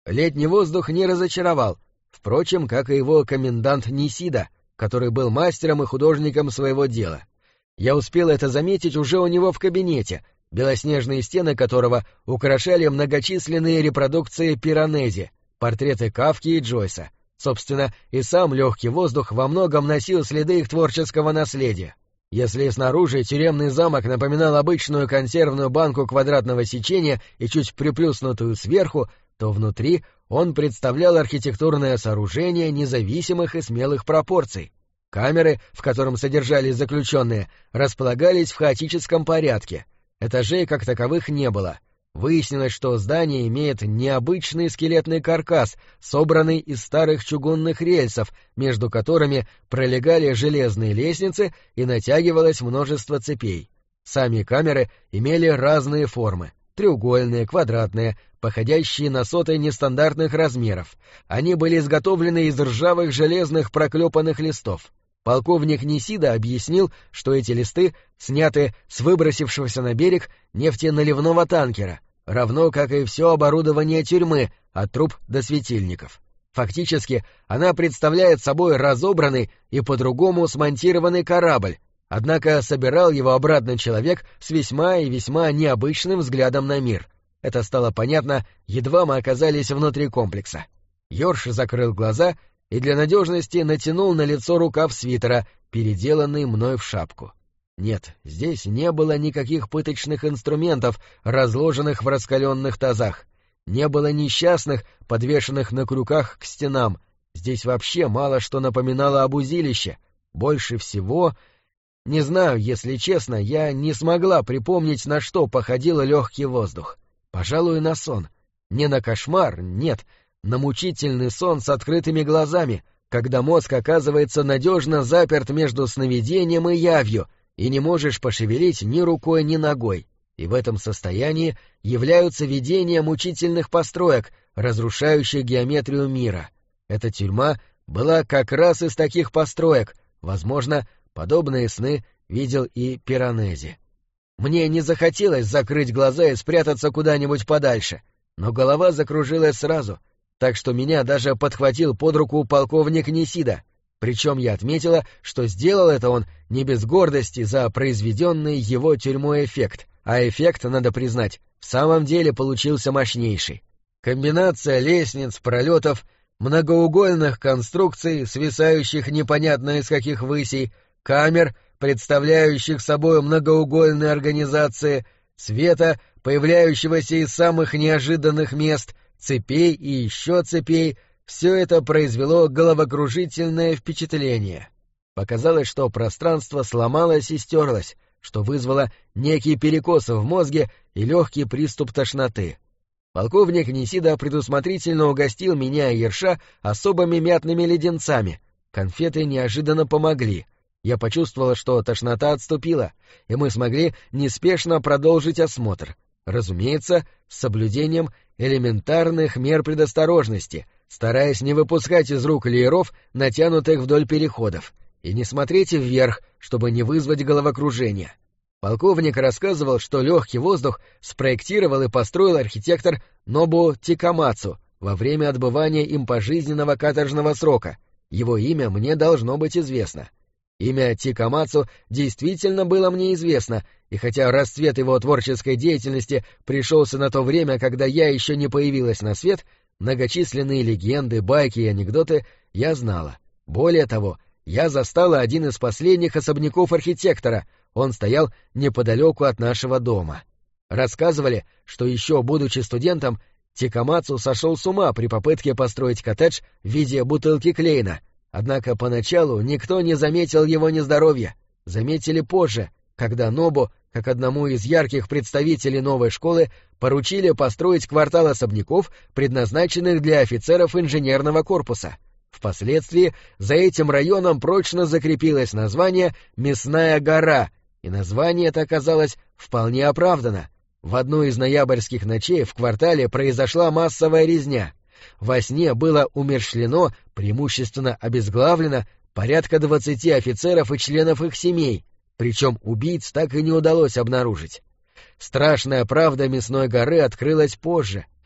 Летний воздух не разочаровал, впрочем, как и его комендант Нисида, который был мастером и художником своего дела. Я успел это заметить уже у него в кабинете, белоснежные стены которого украшали многочисленные репродукции Пиранези, портреты Кафки и Джойса. Собственно, и сам легкий воздух во многом носил следы их творческого наследия. Если снаружи тюремный замок напоминал обычную консервную банку квадратного сечения и чуть приплюснутую сверху, то внутри он представлял архитектурное сооружение независимых и смелых пропорций. Камеры, в котором содержались заключенные, располагались в хаотическом порядке. Этажей как таковых не было. Выяснилось, что здание имеет необычный скелетный каркас, собранный из старых чугунных рельсов, между которыми пролегали железные лестницы и натягивалось множество цепей. Сами камеры имели разные формы — треугольные, квадратные, походящие на соты нестандартных размеров. Они были изготовлены из ржавых железных проклепанных листов. Полковник Нисида объяснил, что эти листы сняты с выбросившегося на берег нефтеналивного танкера, равно как и все оборудование тюрьмы, от труб до светильников. Фактически, она представляет собой разобранный и по-другому смонтированный корабль, однако собирал его обратно человек с весьма и весьма необычным взглядом на мир. Это стало понятно, едва мы оказались внутри комплекса. Йорш закрыл глаза и для надежности натянул на лицо рукав свитера, переделанный мной в шапку. Нет, здесь не было никаких пыточных инструментов, разложенных в раскаленных тазах. Не было несчастных, подвешенных на крюках к стенам. Здесь вообще мало что напоминало об узилище. Больше всего... Не знаю, если честно, я не смогла припомнить, на что походил легкий воздух. Пожалуй, на сон. Не на кошмар, нет, на мучительный сон с открытыми глазами, когда мозг оказывается надежно заперт между сновидением и явью, и не можешь пошевелить ни рукой, ни ногой. И в этом состоянии являются видения мучительных построек, разрушающих геометрию мира. Эта тюрьма была как раз из таких построек, возможно, подобные сны видел и Пиранези. Мне не захотелось закрыть глаза и спрятаться куда-нибудь подальше, но голова закружилась сразу, так что меня даже подхватил под руку полковник Нисида, причем я отметила, что сделал это он не без гордости за произведенный его тюрьмой эффект, а эффект, надо признать, в самом деле получился мощнейший. Комбинация лестниц, пролетов, многоугольных конструкций, свисающих непонятно из каких высей, камер, представляющих собой многоугольные организации, света, появляющегося из самых неожиданных мест, цепей и еще цепей — все это произвело головокружительное впечатление. Показалось, что пространство сломалось и стерлось, что вызвало некий перекос в мозге и легкий приступ тошноты. Полковник Нисида предусмотрительно угостил меня и Ерша особыми мятными леденцами. Конфеты неожиданно помогли. Я почувствовала, что тошнота отступила, и мы смогли неспешно продолжить осмотр. Разумеется, с соблюдением элементарных мер предосторожности, стараясь не выпускать из рук лееров, натянутых вдоль переходов, и не смотреть вверх, чтобы не вызвать головокружение. Полковник рассказывал, что легкий воздух спроектировал и построил архитектор Нобу Тикамацу во время отбывания им пожизненного каторжного срока. Его имя мне должно быть известно. Имя Тикамацу действительно было мне известно, и хотя расцвет его творческой деятельности пришелся на то время, когда я еще не появилась на свет, многочисленные легенды, байки и анекдоты я знала. Более того, я застала один из последних особняков архитектора, он стоял неподалеку от нашего дома. Рассказывали, что еще будучи студентом, Тикамацу сошел с ума при попытке построить коттедж в виде бутылки Клейна. Однако поначалу никто не заметил его нездоровья. Заметили позже, когда Нобу, как одному из ярких представителей новой школы, поручили построить квартал особняков, предназначенных для офицеров инженерного корпуса. Впоследствии за этим районом прочно закрепилось название «Мясная гора», и название это оказалось вполне оправдано. В одну из ноябрьских ночей в квартале произошла массовая резня. Во сне было умерщвлено, преимущественно обезглавлено, порядка 20 офицеров и членов их семей, причем убийц так и не удалось обнаружить. Страшная правда Мясной горы открылась позже,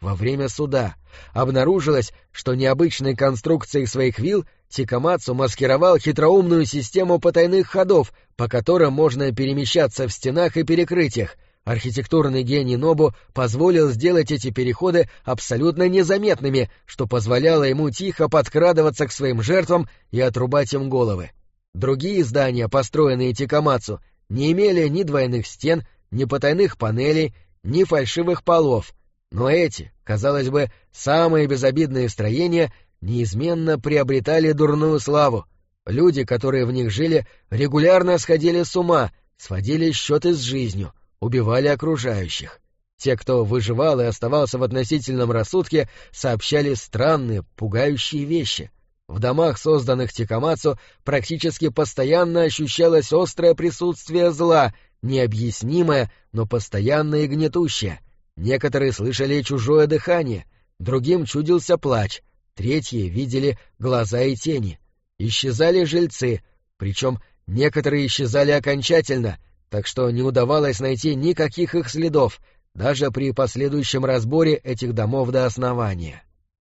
во время суда. Обнаружилось, что необычной конструкцией своих вилл Тикамацу маскировал хитроумную систему потайных ходов, по которым можно перемещаться в стенах и перекрытиях. Архитектурный гений Нобу позволил сделать эти переходы абсолютно незаметными, что позволяло ему тихо подкрадываться к своим жертвам и отрубать им головы. Другие здания, построенные Тикамацу, не имели ни двойных стен, ни потайных панелей, ни фальшивых полов, но эти, казалось бы, самые безобидные строения неизменно приобретали дурную славу. Люди, которые в них жили, регулярно сходили с ума, сводили счеты с жизнью, убивали окружающих. Те, кто выживал и оставался в относительном рассудке, сообщали странные, пугающие вещи. В домах, созданных Тикамацу, практически постоянно ощущалось острое присутствие зла, необъяснимое, но постоянное и гнетущее. Некоторые слышали чужое дыхание, другим чудился плач, третьи видели глаза и тени. Исчезали жильцы, причем некоторые исчезали окончательно, так что не удавалось найти никаких их следов, даже при последующем разборе этих домов до основания.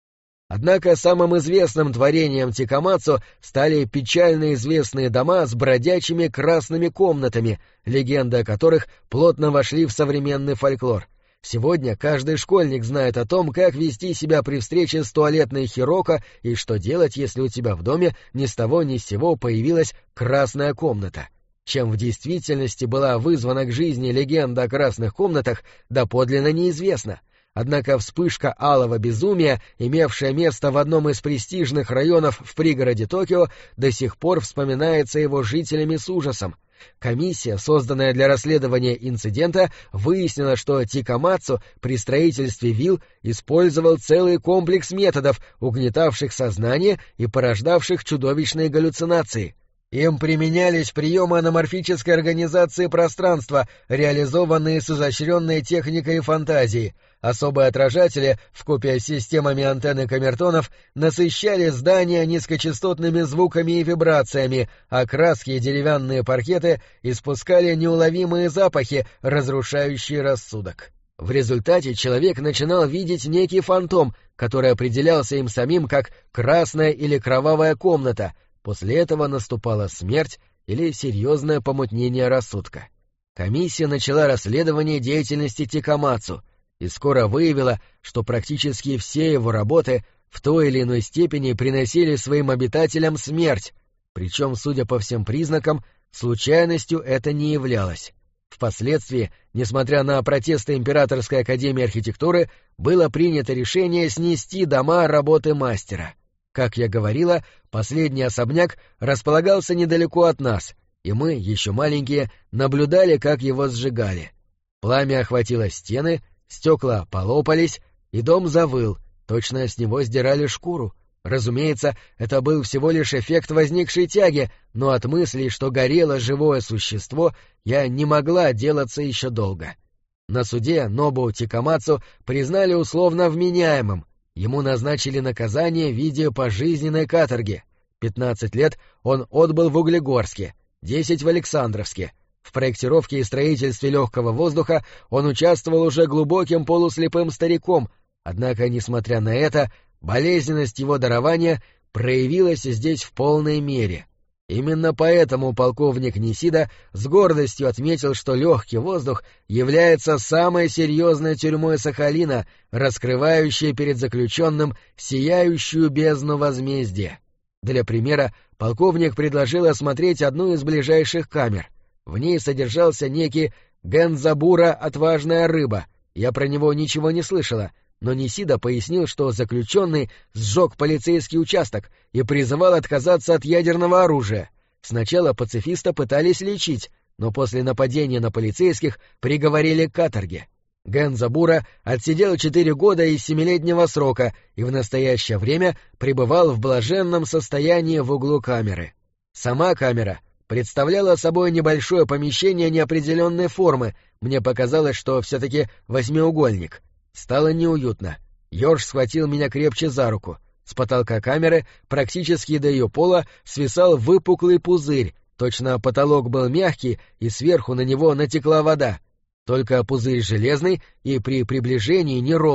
Однако самым известным творением Тикамацу стали печально известные дома с бродячими красными комнатами, легенды о которых плотно вошли в современный фольклор. Сегодня каждый школьник знает о том, как вести себя при встрече с туалетной Хироко и что делать, если у тебя в доме ни с того ни с сего появилась красная комната. Чем в действительности была вызвана к жизни легенда о красных комнатах, доподлинно неизвестно. Однако вспышка алого безумия, имевшая место в одном из престижных районов в пригороде Токио, до сих пор вспоминается его жителями с ужасом. Комиссия, созданная для расследования инцидента, выяснила, что Тикамацу при строительстве вилл использовал целый комплекс методов, угнетавших сознание и порождавших чудовищные галлюцинации. Им применялись приемы аноморфической организации пространства, реализованные с изощренной техникой и фантазией. Особые отражатели, вкупе с системами антенн и камертонов, насыщали здания низкочастотными звуками и вибрациями, а краски и деревянные паркеты испускали неуловимые запахи, разрушающие рассудок. В результате человек начинал видеть некий фантом, который определялся им самим как «красная» или «кровавая комната». После этого наступала смерть или серьезное помутнение рассудка. Комиссия начала расследование деятельности Тикамацу и скоро выявила, что практически все его работы в той или иной степени приносили своим обитателям смерть, причем, судя по всем признакам, случайностью это не являлось. Впоследствии, несмотря на протесты Императорской академии архитектуры, было принято решение снести дома работы мастера. Как я говорила, последний особняк располагался недалеко от нас, и мы, еще маленькие, наблюдали, как его сжигали. Пламя охватило стены, стекла полопались, и дом завыл, точно с него сдирали шкуру. Разумеется, это был всего лишь эффект возникшей тяги, но от мысли, что горело живое существо, я не могла отделаться еще долго. На суде Нобу Тикамацу признали условно вменяемым. Ему назначили наказание в виде пожизненной каторги. 15 лет он отбыл в Углегорске, 10 в Александровске. В проектировке и строительстве легкого воздуха он участвовал уже глубоким полуслепым стариком, однако, несмотря на это, болезненность его дарования проявилась здесь в полной мере. Именно поэтому полковник Нисида с гордостью отметил, что легкий воздух является самой серьезной тюрьмой Сахалина, раскрывающей перед заключенным сияющую бездну возмездия. Для примера полковник предложил осмотреть одну из ближайших камер. В ней содержался некий Гензабура «Отважная рыба». Я про него ничего не слышала, но Нисида пояснил, что заключенный сжег полицейский участок и призывал отказаться от ядерного оружия. Сначала пацифиста пытались лечить, но после нападения на полицейских приговорили к каторге. Гензабура отсидел 4 года из 7-летнего срока и в настоящее время пребывал в блаженном состоянии в углу камеры. Сама камера представляла собой небольшое помещение неопределенной формы, мне показалось, что все-таки восьмиугольник. Стало неуютно. Йорш схватил меня крепче за руку. С потолка камеры, практически до ее пола, свисал выпуклый пузырь, точно потолок был мягкий, и сверху на него натекла вода. Только пузырь железный и при приближении неровный.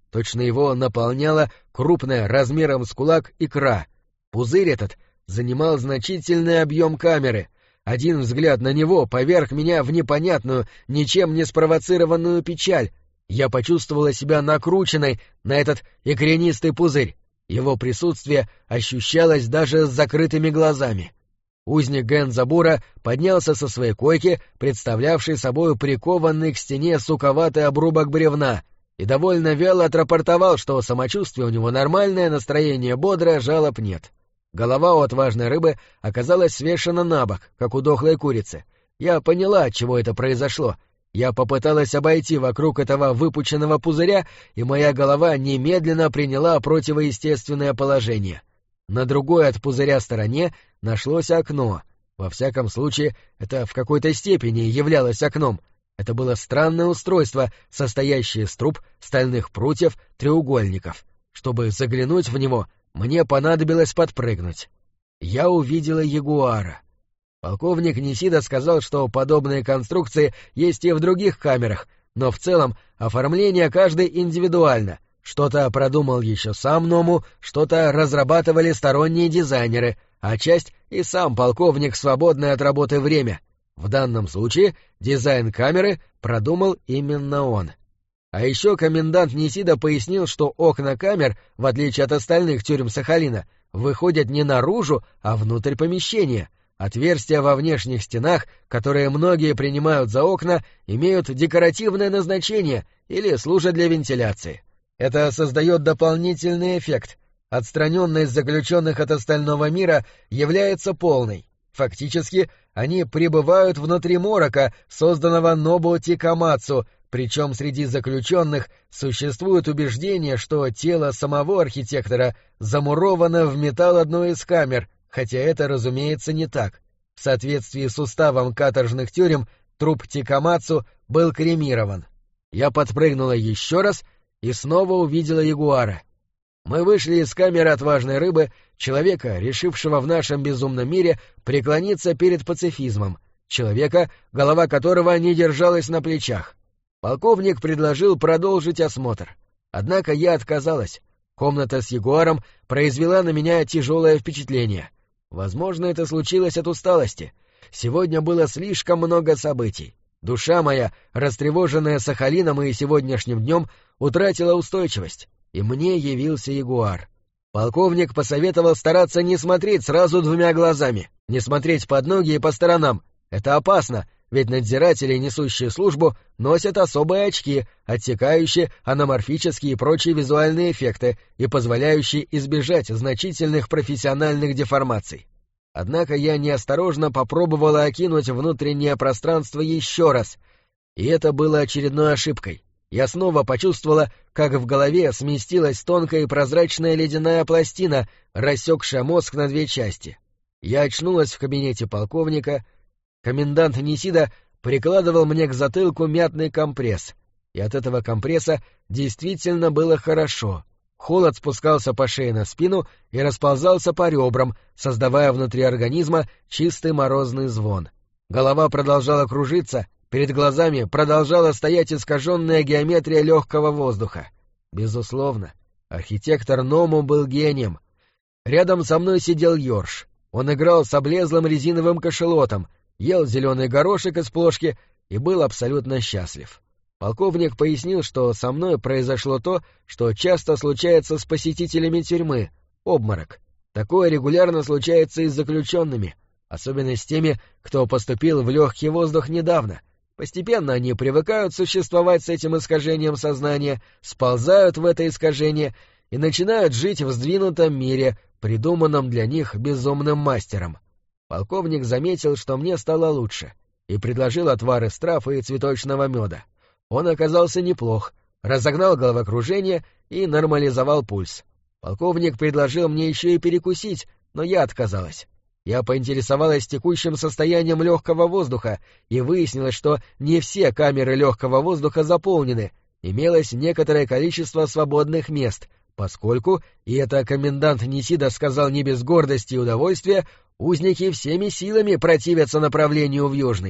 точно его наполняла крупная размером с кулак икра. Пузырь этот занимал значительный объем камеры. Один взгляд на него поверг меня в непонятную, ничем не спровоцированную печаль. Я почувствовала себя накрученной на этот икрянистый пузырь. Его присутствие ощущалось даже с закрытыми глазами. Узник Гензабура поднялся со своей койки, представлявшей собой прикованный к стене суковатый обрубок бревна, и довольно вяло отрапортовал, что самочувствие у него нормальное, настроение бодрое, жалоб нет. Голова у отважной рыбы оказалась свешена на бок, как у дохлой курицы. Я поняла, от чего это произошло. Я попыталась обойти вокруг этого выпученного пузыря, и моя голова немедленно приняла противоестественное положение. На другой от пузыря стороне нашлось окно. Во всяком случае, это в какой-то степени являлось окном. Это было странное устройство, состоящее из труб, стальных прутьев, треугольников. Чтобы заглянуть в него, мне понадобилось подпрыгнуть. Я увидела ягуара. Полковник Нисида сказал, что подобные конструкции есть и в других камерах, но в целом оформление каждой индивидуально. Что-то продумал еще сам Ному, что-то разрабатывали сторонние дизайнеры, а часть и сам полковник в свободное от работы время. В данном случае дизайн камеры продумал именно он. А еще комендант Нисида пояснил, что окна камер, в отличие от остальных тюрем Сахалина, выходят не наружу, а внутрь помещения. Отверстия во внешних стенах, которые многие принимают за окна, имеют декоративное назначение или служат для вентиляции. Это создает дополнительный эффект. Отстраненность заключенных от остального мира является полной. Фактически, они пребывают внутри морока, созданного Нобу Тикамацу, причем среди заключенных существует убеждение, что тело самого архитектора замуровано в металл одной из камер, хотя это, разумеется, не так. В соответствии с уставом каторжных тюрем, труп Тикамацу был кремирован. Я подпрыгнула еще раз и снова увидела ягуара. Мы вышли из камеры отважной рыбы, человека, решившего в нашем безумном мире преклониться перед пацифизмом, человека, голова которого не держалась на плечах. Полковник предложил продолжить осмотр. Однако я отказалась. Комната с ягуаром произвела на меня тяжелое впечатление. Возможно, это случилось от усталости. Сегодня было слишком много событий. Душа моя, растревоженная Сахалином и сегодняшним днем, утратила устойчивость, и мне явился ягуар. Полковник посоветовал стараться не смотреть сразу двумя глазами, не смотреть под ноги и по сторонам. Это опасно, ведь надзиратели, несущие службу, носят особые очки, отсекающие аноморфические и прочие визуальные эффекты и позволяющие избежать значительных профессиональных деформаций. Однако я неосторожно попробовала окинуть внутреннее пространство еще раз, и это было очередной ошибкой. Я снова почувствовала, как в голове сместилась тонкая и прозрачная ледяная пластина, рассекшая мозг на две части. Я очнулась в кабинете полковника. Комендант Нисида прикладывал мне к затылку мятный компресс, и от этого компресса действительно было хорошо. Холод спускался по шее на спину и расползался по ребрам, создавая внутри организма чистый морозный звон. Голова продолжала кружиться, перед глазами продолжала стоять искаженная геометрия легкого воздуха. Безусловно, архитектор Ному был гением. Рядом со мной сидел Йорш. Он играл с облезлым резиновым кашалотом, ел зеленый горошек из плошки и был абсолютно счастлив. Полковник пояснил, что со мной произошло то, что часто случается с посетителями тюрьмы — обморок. Такое регулярно случается и с заключенными, особенно с теми, кто поступил в легкий воздух недавно. Постепенно они привыкают существовать с этим искажением сознания, сползают в это искажение и начинают жить в сдвинутом мире, придуманном для них безумным мастером. Полковник заметил, что мне стало лучше, и предложил отвар из трав и цветочного меда. Он оказался неплох, разогнал головокружение и нормализовал пульс. Полковник предложил мне еще и перекусить, но я отказалась. Я поинтересовалась текущим состоянием легкого воздуха, и выяснилось, что не все камеры легкого воздуха заполнены, имелось некоторое количество свободных мест, поскольку, и это комендант Нисида сказал не без гордости и удовольствия, узники всеми силами противятся направлению в Южный.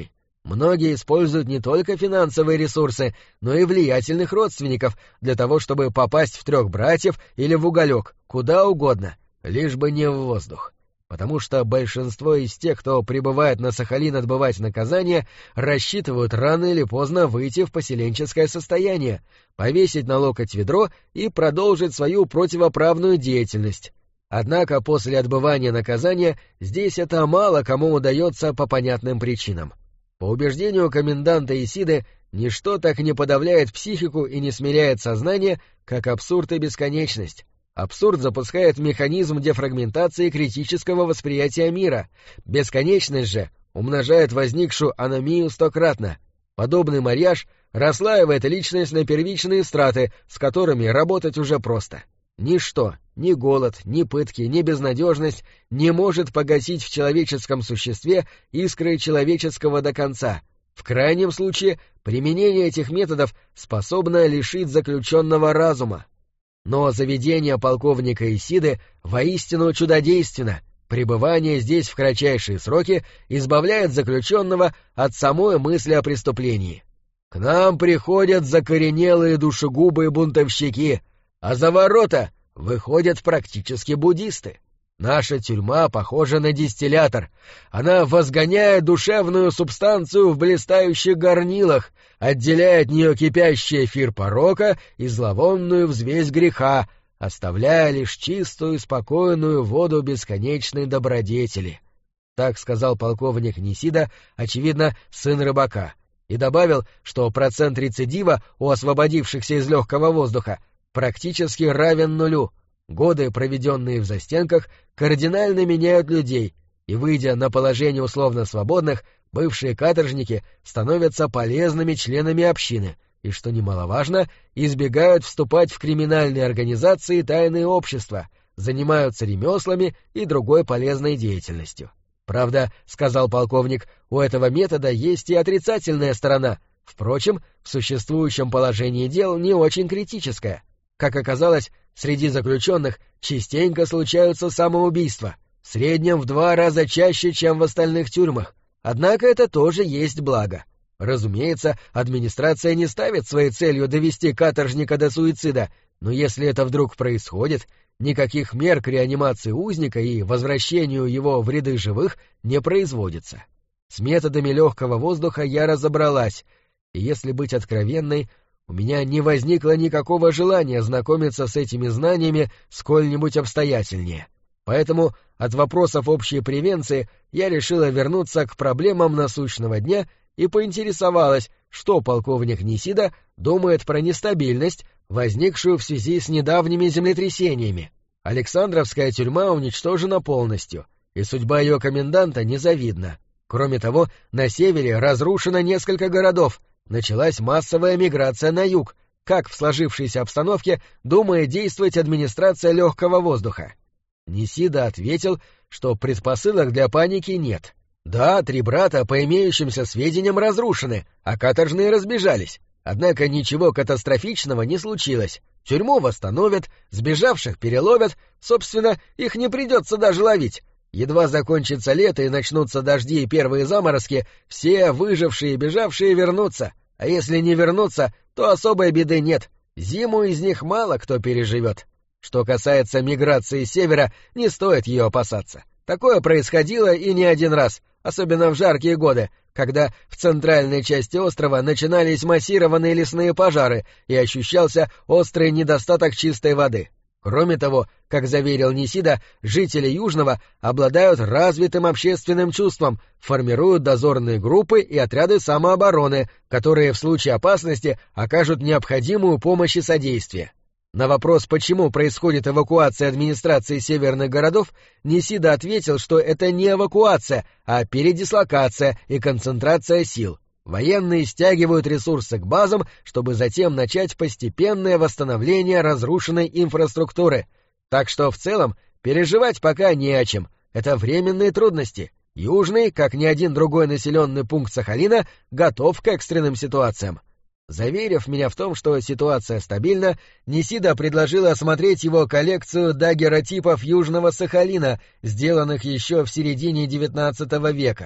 Многие используют не только финансовые ресурсы, но и влиятельных родственников для того, чтобы попасть в трех братьев или в уголек, куда угодно, лишь бы не в воздух. Потому что большинство из тех, кто прибывает на Сахалин отбывать наказание, рассчитывают рано или поздно выйти в поселенческое состояние, повесить на локоть ведро и продолжить свою противоправную деятельность. Однако после отбывания наказания здесь это мало кому удается по понятным причинам. По убеждению коменданта Исиды, ничто так не подавляет психику и не смиряет сознание, как абсурд и бесконечность. Абсурд запускает механизм дефрагментации критического восприятия мира. Бесконечность же умножает возникшую аномию стократно. Подобный марьяж расслаивает личность на первичные страты, с которыми работать уже просто. Ничто, ни голод, ни пытки, ни безнадежность не может погасить в человеческом существе искры человеческого до конца. В крайнем случае, применение этих методов способно лишить заключенного разума. Но заведение полковника Исиды воистину чудодейственно. Пребывание здесь в кратчайшие сроки избавляет заключенного от самой мысли о преступлении. К нам приходят закоренелые душегубы и бунтовщики, а за ворота выходят практически буддисты. Наша тюрьма похожа на дистиллятор. Она возгоняет душевную субстанцию в блистающих горнилах, отделяя от нее кипящий эфир порока и зловонную взвесь греха, оставляя лишь чистую, спокойную воду бесконечной добродетели. Так сказал полковник Нисида, очевидно, сын рыбака, и добавил, что процент рецидива у освободившихся из легкого воздуха практически равен нулю. Годы, проведенные в застенках, кардинально меняют людей, и, выйдя на положение условно свободных, бывшие каторжники становятся полезными членами общины и, что немаловажно, избегают вступать в криминальные организации и тайные общества, занимаются ремеслами и другой полезной деятельностью. Правда, — сказал полковник, — у этого метода есть и отрицательная сторона, впрочем, в существующем положении дел не очень критическая. Как оказалось, среди заключенных частенько случаются самоубийства, в среднем в 2 раза чаще, чем в остальных тюрьмах. Однако это тоже есть благо. Разумеется, администрация не ставит своей целью довести каторжника до суицида, но если это вдруг происходит, никаких мер к реанимации узника и возвращению его в ряды живых не производится. С методами легкого воздуха я разобралась, и, если быть откровенной, у меня не возникло никакого желания знакомиться с этими знаниями сколь-нибудь обстоятельнее. Поэтому от вопросов общей превенции я решила вернуться к проблемам насущного дня и поинтересовалась, что полковник Нисида думает про нестабильность, возникшую в связи с недавними землетрясениями. Александровская тюрьма уничтожена полностью, и судьба ее коменданта незавидна. Кроме того, на севере разрушено несколько городов, началась массовая миграция на юг. Как в сложившейся обстановке думает действовать администрация легкого воздуха? Нисида ответил, что предпосылок для паники нет. Да, 3 брата, по имеющимся сведениям, разрушены, а каторжные разбежались. Однако ничего катастрофичного не случилось. Тюрьму восстановят, сбежавших переловят, собственно, их не придется даже ловить. Едва закончится лето и начнутся дожди и первые заморозки, все выжившие и бежавшие вернутся, а если не вернутся, то особой беды нет, зиму из них мало кто переживет. Что касается миграции с севера, не стоит ее опасаться. Такое происходило и не один раз, особенно в жаркие годы, когда в центральной части острова начинались массированные лесные пожары и ощущался острый недостаток чистой воды. Кроме того, как заверил Нисида, жители Южного обладают развитым общественным чувством, формируют дозорные группы и отряды самообороны, которые в случае опасности окажут необходимую помощь и содействие. На вопрос, почему происходит эвакуация администрации северных городов, Нисида ответил, что это не эвакуация, а передислокация и концентрация сил. Военные стягивают ресурсы к базам, чтобы затем начать постепенное восстановление разрушенной инфраструктуры. Так что в целом переживать пока не о чем. Это временные трудности. Южный, как ни один другой населенный пункт Сахалина, готов к экстренным ситуациям. Заверив меня в том, что ситуация стабильна, Нисида предложила осмотреть его коллекцию дагеротипов Южного Сахалина, сделанных еще в середине XIX века.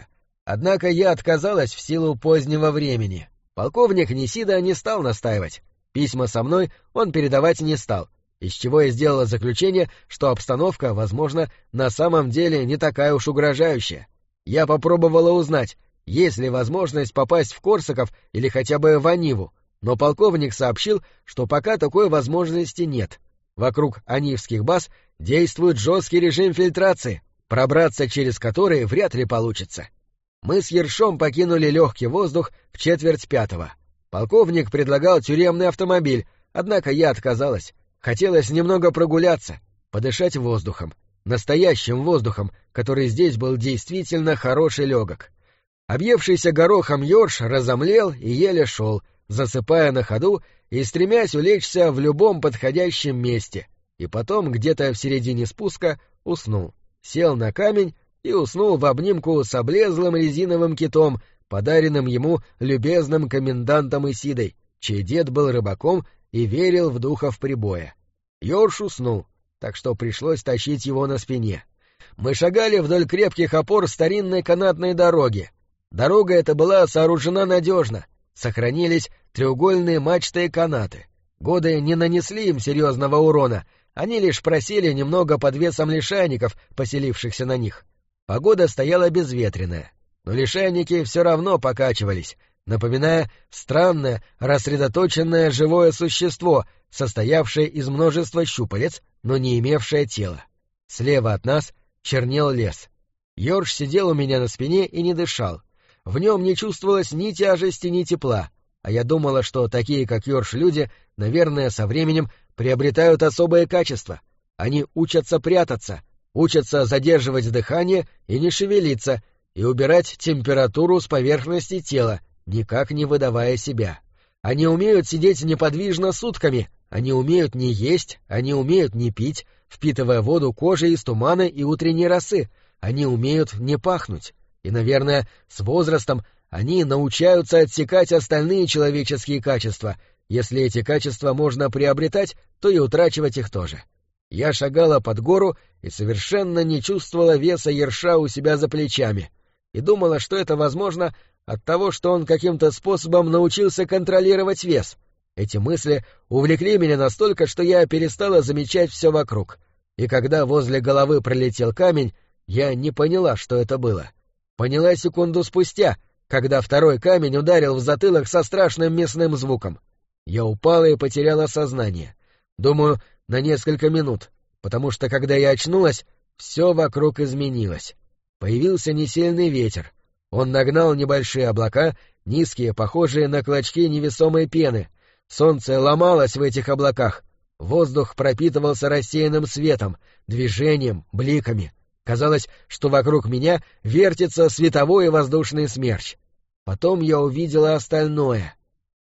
Однако я отказалась в силу позднего времени. Полковник Нисида не стал настаивать. Письма со мной он передавать не стал, из чего я сделала заключение, что обстановка, возможно, на самом деле не такая уж угрожающая. Я попробовала узнать, есть ли возможность попасть в Корсаков или хотя бы в Аниву, но полковник сообщил, что пока такой возможности нет. Вокруг анивских баз действует жесткий режим фильтрации, пробраться через который вряд ли получится. Мы с Ершом покинули легкий воздух в 4:45. Полковник предлагал тюремный автомобиль, однако я отказалась. Хотелось немного прогуляться, подышать воздухом, настоящим воздухом, который здесь был действительно хорош и легок. Объевшийся горохом Йорш разомлел и еле шел, засыпая на ходу и стремясь улечься в любом подходящем месте, и потом где-то в середине спуска уснул, сел на камень и уснул в обнимку с облезлым резиновым китом, подаренным ему любезным комендантом Исидой, чей дед был рыбаком и верил в духов прибоя. Йорш уснул, так что пришлось тащить его на спине. Мы шагали вдоль крепких опор старинной канатной дороги. Дорога эта была сооружена надежно, сохранились треугольные мачты и канаты. Годы не нанесли им серьезного урона, они лишь просели немного под весом лишайников, поселившихся на них. Погода стояла безветренная, но лишайники все равно покачивались, напоминая странное, рассредоточенное живое существо, состоявшее из множества щупалец, но не имевшее тела. Слева от нас чернел лес. Йорш сидел у меня на спине и не дышал. В нем не чувствовалось ни тяжести, ни тепла, а я думала, что такие, как Йорш, люди, наверное, со временем приобретают особые качества. Они учатся прятаться, учатся задерживать дыхание и не шевелиться, и убирать температуру с поверхности тела, никак не выдавая себя. Они умеют сидеть неподвижно сутками, они умеют не есть, они умеют не пить, впитывая воду кожей из тумана и утренней росы, они умеют не пахнуть. И, наверное, с возрастом они научаются отсекать остальные человеческие качества. Если эти качества можно приобретать, то и утрачивать их тоже. Я шагала под гору и совершенно не чувствовала веса Ерша у себя за плечами, и думала, что это возможно от того, что он каким-то способом научился контролировать вес. Эти мысли увлекли меня настолько, что я перестала замечать все вокруг. И когда возле головы пролетел камень, я не поняла, что это было. Поняла секунду спустя, когда второй камень ударил в затылок со страшным мясным звуком. Я упала и потеряла сознание. Думаю, на несколько минут, потому что, когда я очнулась, все вокруг изменилось. Появился несильный ветер. Он нагнал небольшие облака, низкие, похожие на клочки невесомой пены. Солнце ломалось в этих облаках. Воздух пропитывался рассеянным светом, движением, бликами. Казалось, что вокруг меня вертится световой и воздушный смерч. Потом я увидела остальное.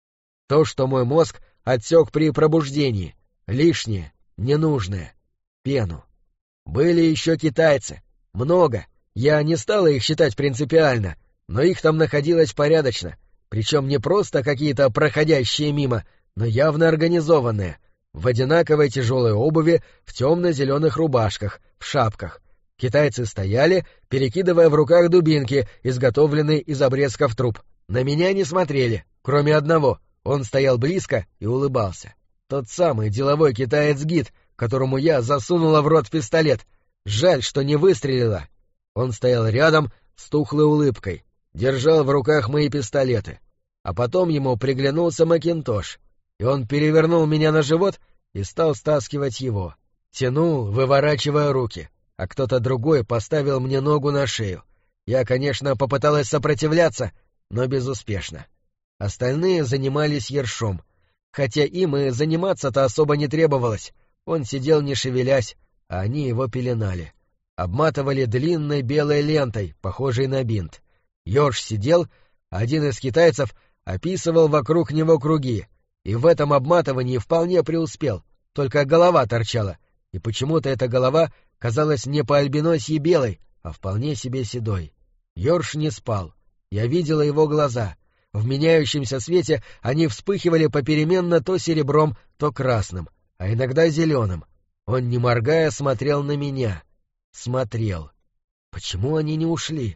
То, что мой мозг отсек при пробуждении. Лишнее, ненужное. Пену. Были еще китайцы. Много. Я не стала их считать принципиально, но их там находилось порядочно. Причем не просто какие-то проходящие мимо, но явно организованные. В одинаковой тяжелой обуви, в темно-зеленых рубашках, в шапках. Китайцы стояли, перекидывая в руках дубинки, изготовленные из обрезков труб. На меня не смотрели, кроме одного. Он стоял близко и улыбался. Тот самый деловой китаец-гид, которому я засунула в рот пистолет. Жаль, что не выстрелила. Он стоял рядом с тухлой улыбкой, держал в руках мои пистолеты. А потом ему приглянулся Макинтош, и он перевернул меня на живот и стал стаскивать его. Тянул, выворачивая руки, а кто-то другой поставил мне ногу на шею. Я, конечно, попыталась сопротивляться, но безуспешно. Остальные занимались Ершом, хотя им и заниматься-то особо не требовалось. Он сидел не шевелясь, а они его пеленали. Обматывали длинной белой лентой, похожей на бинт. Йорш сидел, один из китайцев описывал вокруг него круги, и в этом обматывании вполне преуспел, только голова торчала, и почему-то эта голова казалась не по-альбиносьи белой, а вполне себе седой. Йорш не спал. Я видела его глаза. В меняющемся свете они вспыхивали попеременно то серебром, то красным, а иногда зеленым. Он, не моргая, смотрел на меня. Смотрел. Почему они не ушли?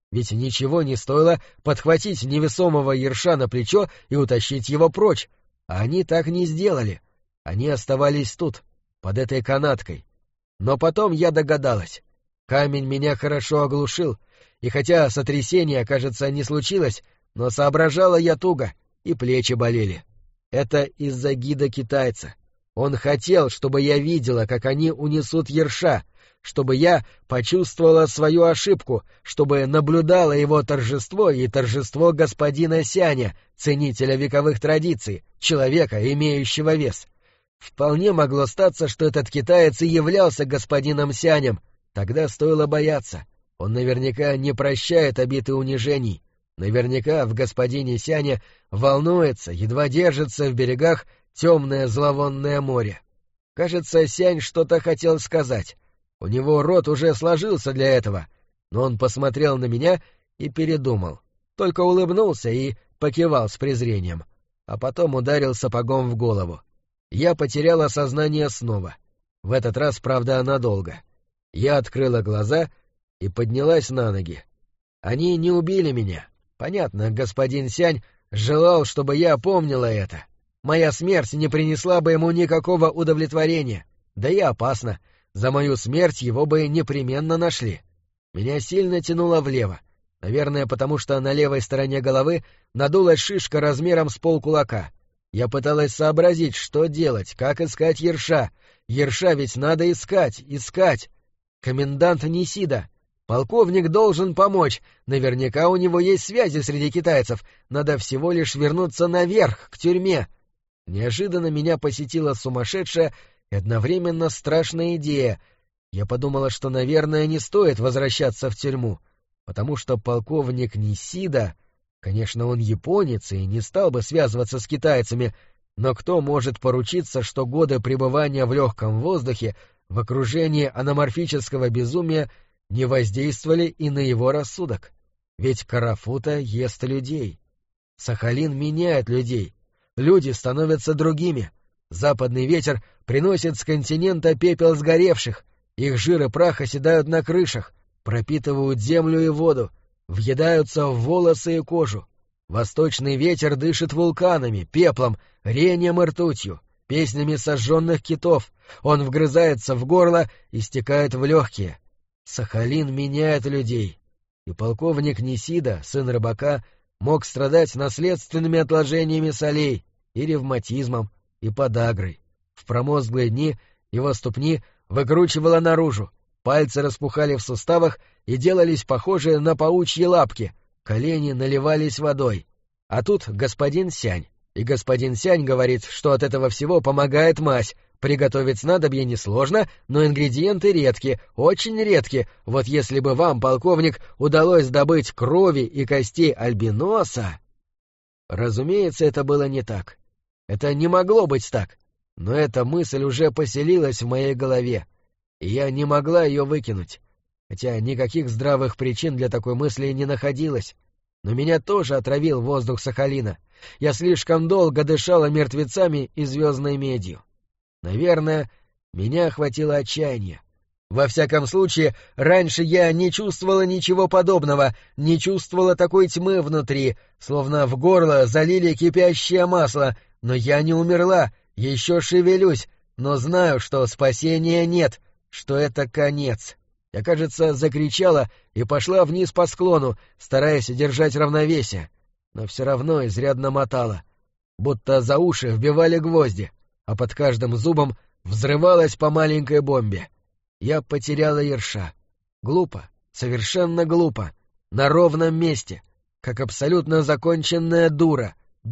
Ведь ничего не стоило подхватить невесомого ерша на плечо и утащить его прочь, а они так не сделали. Они оставались тут, под этой канаткой. Но потом я догадалась. Камень меня хорошо оглушил, и хотя сотрясение, кажется, не случилось, но соображала я туго, и плечи болели. Это из-за гида китайца. Он хотел, чтобы я видела, как они унесут ерша, чтобы я почувствовала свою ошибку, чтобы наблюдала его торжество и торжество господина Сяня, ценителя вековых традиций, человека, имеющего вес. Вполне могло статься, что этот китаец и являлся господином Сянем. Тогда стоило бояться. Он наверняка не прощает обид и унижений. Наверняка в господине Сяне волнуется, едва держится в берегах темное зловонное море. Кажется, Сянь что-то хотел сказать. У него рот уже сложился для этого, но он посмотрел на меня и передумал. Только улыбнулся и покивал с презрением, а потом ударил сапогом в голову. Я потеряла сознание снова. В этот раз, правда, надолго. Я открыла глаза и поднялась на ноги. Они не убили меня. Понятно, господин Сянь желал, чтобы я помнила это. Моя смерть не принесла бы ему никакого удовлетворения. Да и опасно. За мою смерть его бы непременно нашли. Меня сильно тянуло влево. Наверное, потому что на левой стороне головы надулась шишка размером с полкулака. Я пыталась сообразить, что делать, как искать ерша. Ерша ведь надо искать, искать. Комендант Нисида. Полковник должен помочь. Наверняка у него есть связи среди китайцев. Надо всего лишь вернуться наверх, к тюрьме. Неожиданно меня посетила сумасшедшая и одновременно страшная идея. Я подумала, что, наверное, не стоит возвращаться в тюрьму, потому что полковник Нисида, конечно, он японец и не стал бы связываться с китайцами, но кто может поручиться, что годы пребывания в легком воздухе в окружении аноморфического безумия не воздействовали и на его рассудок? Ведь Карафута ест людей. Сахалин меняет людей. Люди становятся другими. Западный ветер приносит с континента пепел сгоревших. Их жир и прах оседают на крышах, пропитывают землю и воду, въедаются в волосы и кожу. Восточный ветер дышит вулканами, пеплом, рением и ртутью, песнями сожженных китов. Он вгрызается в горло и стекает в легкие. Сахалин меняет людей. И полковник Нисида, сын рыбака, мог страдать наследственными отложениями солей и ревматизмом, и подагрой. В промозглые дни его ступни выкручивало наружу, пальцы распухали в суставах и делались похожи на паучьи лапки, колени наливались водой. А тут господин Сянь. И господин Сянь говорит, что от этого всего помогает мазь. Приготовить снадобье несложно, но ингредиенты редки, очень редки. Вот если бы вам, полковник, удалось добыть крови и костей альбиноса... Разумеется, это было не так. Это не могло быть так. Но эта мысль уже поселилась в моей голове, и я не могла ее выкинуть. Хотя никаких здравых причин для такой мысли не находилось. Но меня тоже отравил воздух Сахалина. Я слишком долго дышала мертвецами и звездной медью. Наверное, меня охватило отчаяние. Во всяком случае, раньше я не чувствовала ничего подобного, не чувствовала такой тьмы внутри, словно в горло залили кипящее масло, но я не умерла, еще шевелюсь, но знаю, что спасения нет, что это конец. Я, кажется, закричала и пошла вниз по склону, стараясь держать равновесие, но все равно изрядно мотала, будто за уши вбивали гвозди, а под каждым зубом взрывалась по маленькой бомбе. Я потеряла ерша. Глупо, совершенно глупо, на ровном месте, как абсолютно законченная дура,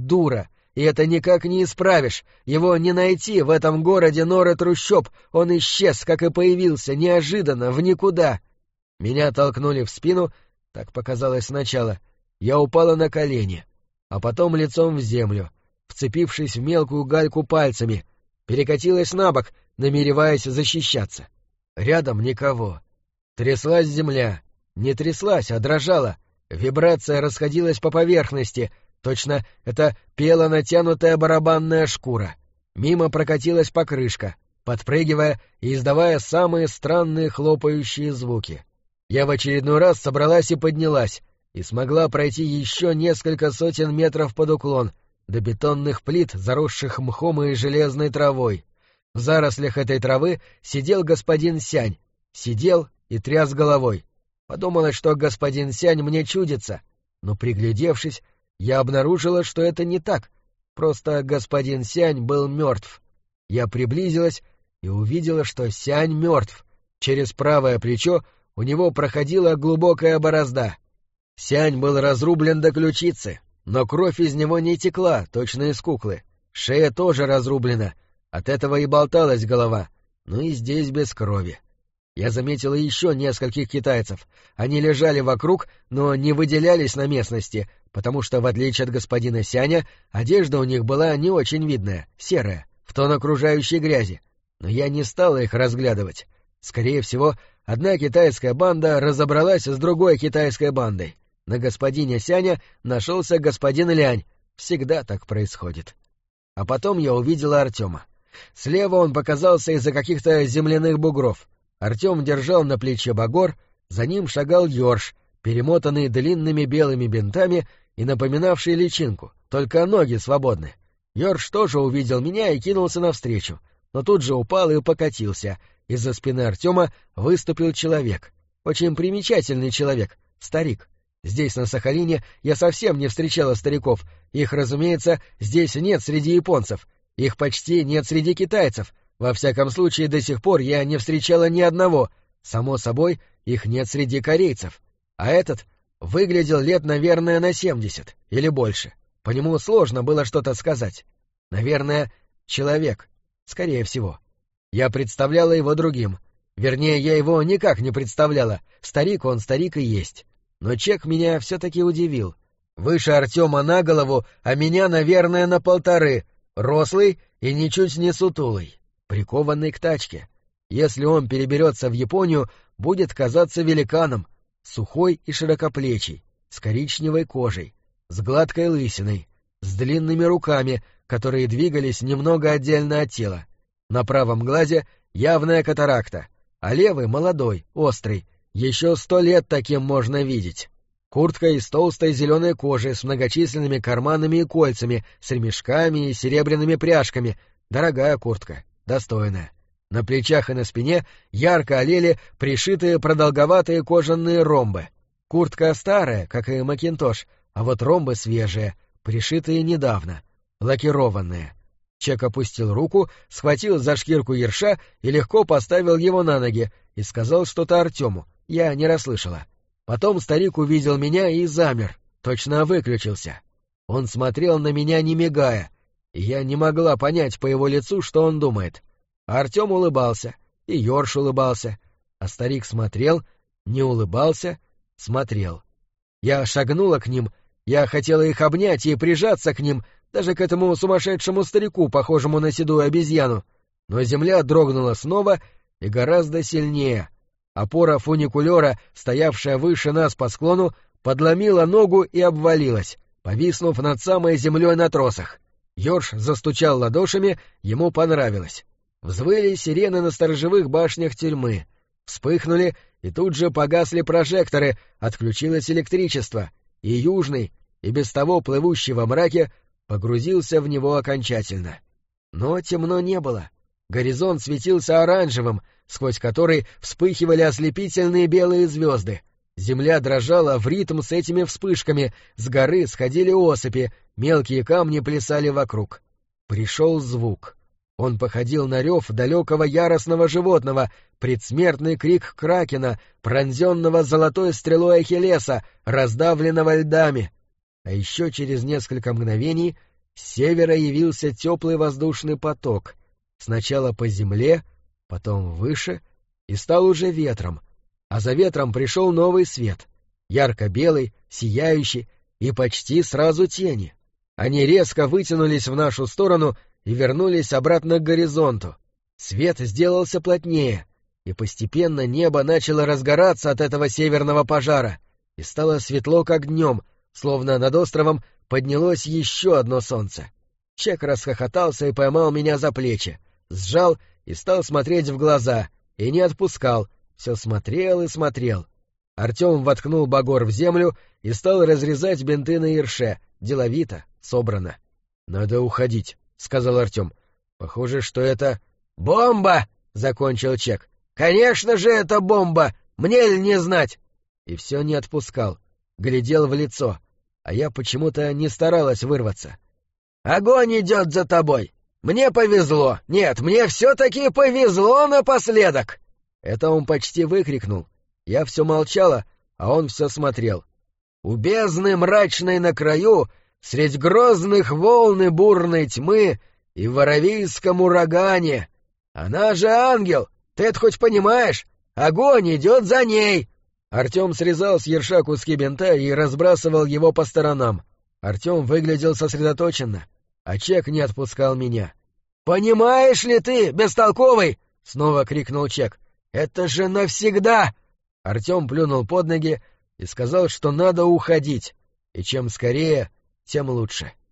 и это никак не исправишь, его не найти в этом городе норы трущоб, он исчез, как и появился, неожиданно, в никуда. Меня толкнули в спину, так показалось сначала, я упала на колени, а потом лицом в землю, вцепившись в мелкую гальку пальцами, перекатилась на бок, намереваясь защищаться. Рядом никого. Тряслась земля. Не тряслась, а дрожала. Вибрация расходилась по поверхности. Точно это пела натянутая барабанная шкура. Мимо прокатилась покрышка, подпрыгивая и издавая самые странные хлопающие звуки. Я в очередной раз собралась и поднялась, и смогла пройти еще несколько сотен метров под уклон, до бетонных плит, заросших мхом и железной травой. В зарослях этой травы сидел господин Сянь. Сидел и тряс головой. Подумалось, что господин Сянь мне чудится, но, приглядевшись, я обнаружила, что это не так. Просто господин Сянь был мертв. Я приблизилась и увидела, что Сянь мертв. Через правое плечо у него проходила глубокая борозда. Сянь был разрублен до ключицы, но кровь из него не текла, точно из куклы. Шея тоже разрублена, от этого и болталась голова, но и здесь без крови. Я заметила еще нескольких китайцев. Они лежали вокруг, но не выделялись на местности, потому что, в отличие от господина Сяня, одежда у них была не очень видная, серая, в тон окружающей грязи. Но я не стала их разглядывать. Скорее всего, одна китайская банда разобралась с другой китайской бандой. На господине Сяня нашелся господин Лянь. Всегда так происходит. А потом я увидела Артема. Слева он показался из-за каких-то земляных бугров. Артем держал на плече багор, за ним шагал Ёрш, перемотанный длинными белыми бинтами и напоминавший личинку, только ноги свободны. Ёрш тоже увидел меня и кинулся навстречу, но тут же упал и покатился. Из-за спины Артема выступил человек. Очень примечательный человек, старик. Здесь, на Сахалине, я совсем не встречала стариков. Их, разумеется, здесь нет среди японцев. Их почти нет среди китайцев. Во всяком случае, до сих пор я не встречала ни одного. Само собой, их нет среди корейцев. А этот выглядел лет, наверное, на 70 или больше. По нему сложно было что-то сказать. Наверное, человек. Скорее всего. Я представляла его другим. Вернее, я его никак не представляла. Старик он, старик и есть. Но Чек меня все-таки удивил. Выше Артема на голову, а меня, наверное, на 1,5. Рослый и ничуть не сутулый. Прикованный к тачке. Если он переберется в Японию, будет казаться великаном. Сухой и широкоплечий, с коричневой кожей, с гладкой лысиной, с длинными руками, которые двигались немного отдельно от тела. На правом глазе явная катаракта, а левый молодой, острый. Еще 100 лет таким можно видеть. Куртка из толстой зеленой кожи с многочисленными карманами и кольцами, с ремешками и серебряными пряжками. Дорогая куртка, достойная. На плечах и на спине ярко олели пришитые продолговатые кожаные ромбы. Куртка старая, как и макинтош, а вот ромбы свежие, пришитые недавно, лакированные. Чек опустил руку, схватил за шкирку ерша и легко поставил его на ноги и сказал что-то Артему. Я не расслышала. Потом старик увидел меня и замер, точно выключился. Он смотрел на меня, не мигая, и я не могла понять по его лицу, что он думает. Артем улыбался, и Ёрш улыбался, а старик смотрел, не улыбался, смотрел. Я шагнула к ним, я хотела их обнять и прижаться к ним, даже к этому сумасшедшему старику, похожему на седую обезьяну. Но земля дрогнула снова и гораздо сильнее. Опора фуникулера, стоявшая выше нас по склону, подломила ногу и обвалилась, повиснув над самой землей на тросах. Ёрш застучал ладошами, ему понравилось. Взвыли сирены на сторожевых башнях тюрьмы. Вспыхнули, и тут же погасли прожекторы, отключилось электричество, и Южный, и без того плывущий во мраке, погрузился в него окончательно. Но темно не было. Горизонт светился оранжевым, сквозь который вспыхивали ослепительные белые звезды. Земля дрожала в ритм с этими вспышками, с горы сходили осыпи, мелкие камни плясали вокруг. Пришел звук. Он походил на рев далекого яростного животного, предсмертный крик кракена, пронзенного золотой стрелой Ахиллеса, раздавленного льдами. А еще через несколько мгновений с севера явился теплый воздушный поток, сначала по земле, потом выше, и стал уже ветром, а за ветром пришел новый свет, ярко-белый, сияющий, и почти сразу тени. Они резко вытянулись в нашу сторону и вернулись обратно к горизонту. Свет сделался плотнее, и постепенно небо начало разгораться от этого северного пожара, и стало светло, как днем, словно над островом поднялось еще одно солнце. Чек расхохотался и поймал меня за плечи, сжал и стал смотреть в глаза, и не отпускал, все смотрел и смотрел. Артем воткнул багор в землю и стал разрезать бинты на ерше, деловито, собрано. — Надо уходить, — сказал Артем. — Похоже, что это... — Бомба! — закончил Чек. — Конечно же это бомба! Мне ли не знать? И все не отпускал, глядел в лицо, а я почему-то не старалась вырваться. — Огонь идет за тобой! Мне повезло! Нет, мне все-таки повезло напоследок! Это он почти выкрикнул. Я все молчала, а он все смотрел. У бездны мрачной на краю, средь грозных волн и бурной тьмы и в воровийском урагане. Она же ангел, ты это хоть понимаешь? Огонь идет за ней!» Артем срезал с ерша куски бинта и разбрасывал его по сторонам. Артем выглядел сосредоточенно, а Чек не отпускал меня. «Понимаешь ли ты, бестолковый?» — снова крикнул Чек. «Это же навсегда!» Артем плюнул под ноги и сказал, что надо уходить, и чем скорее, тем лучше.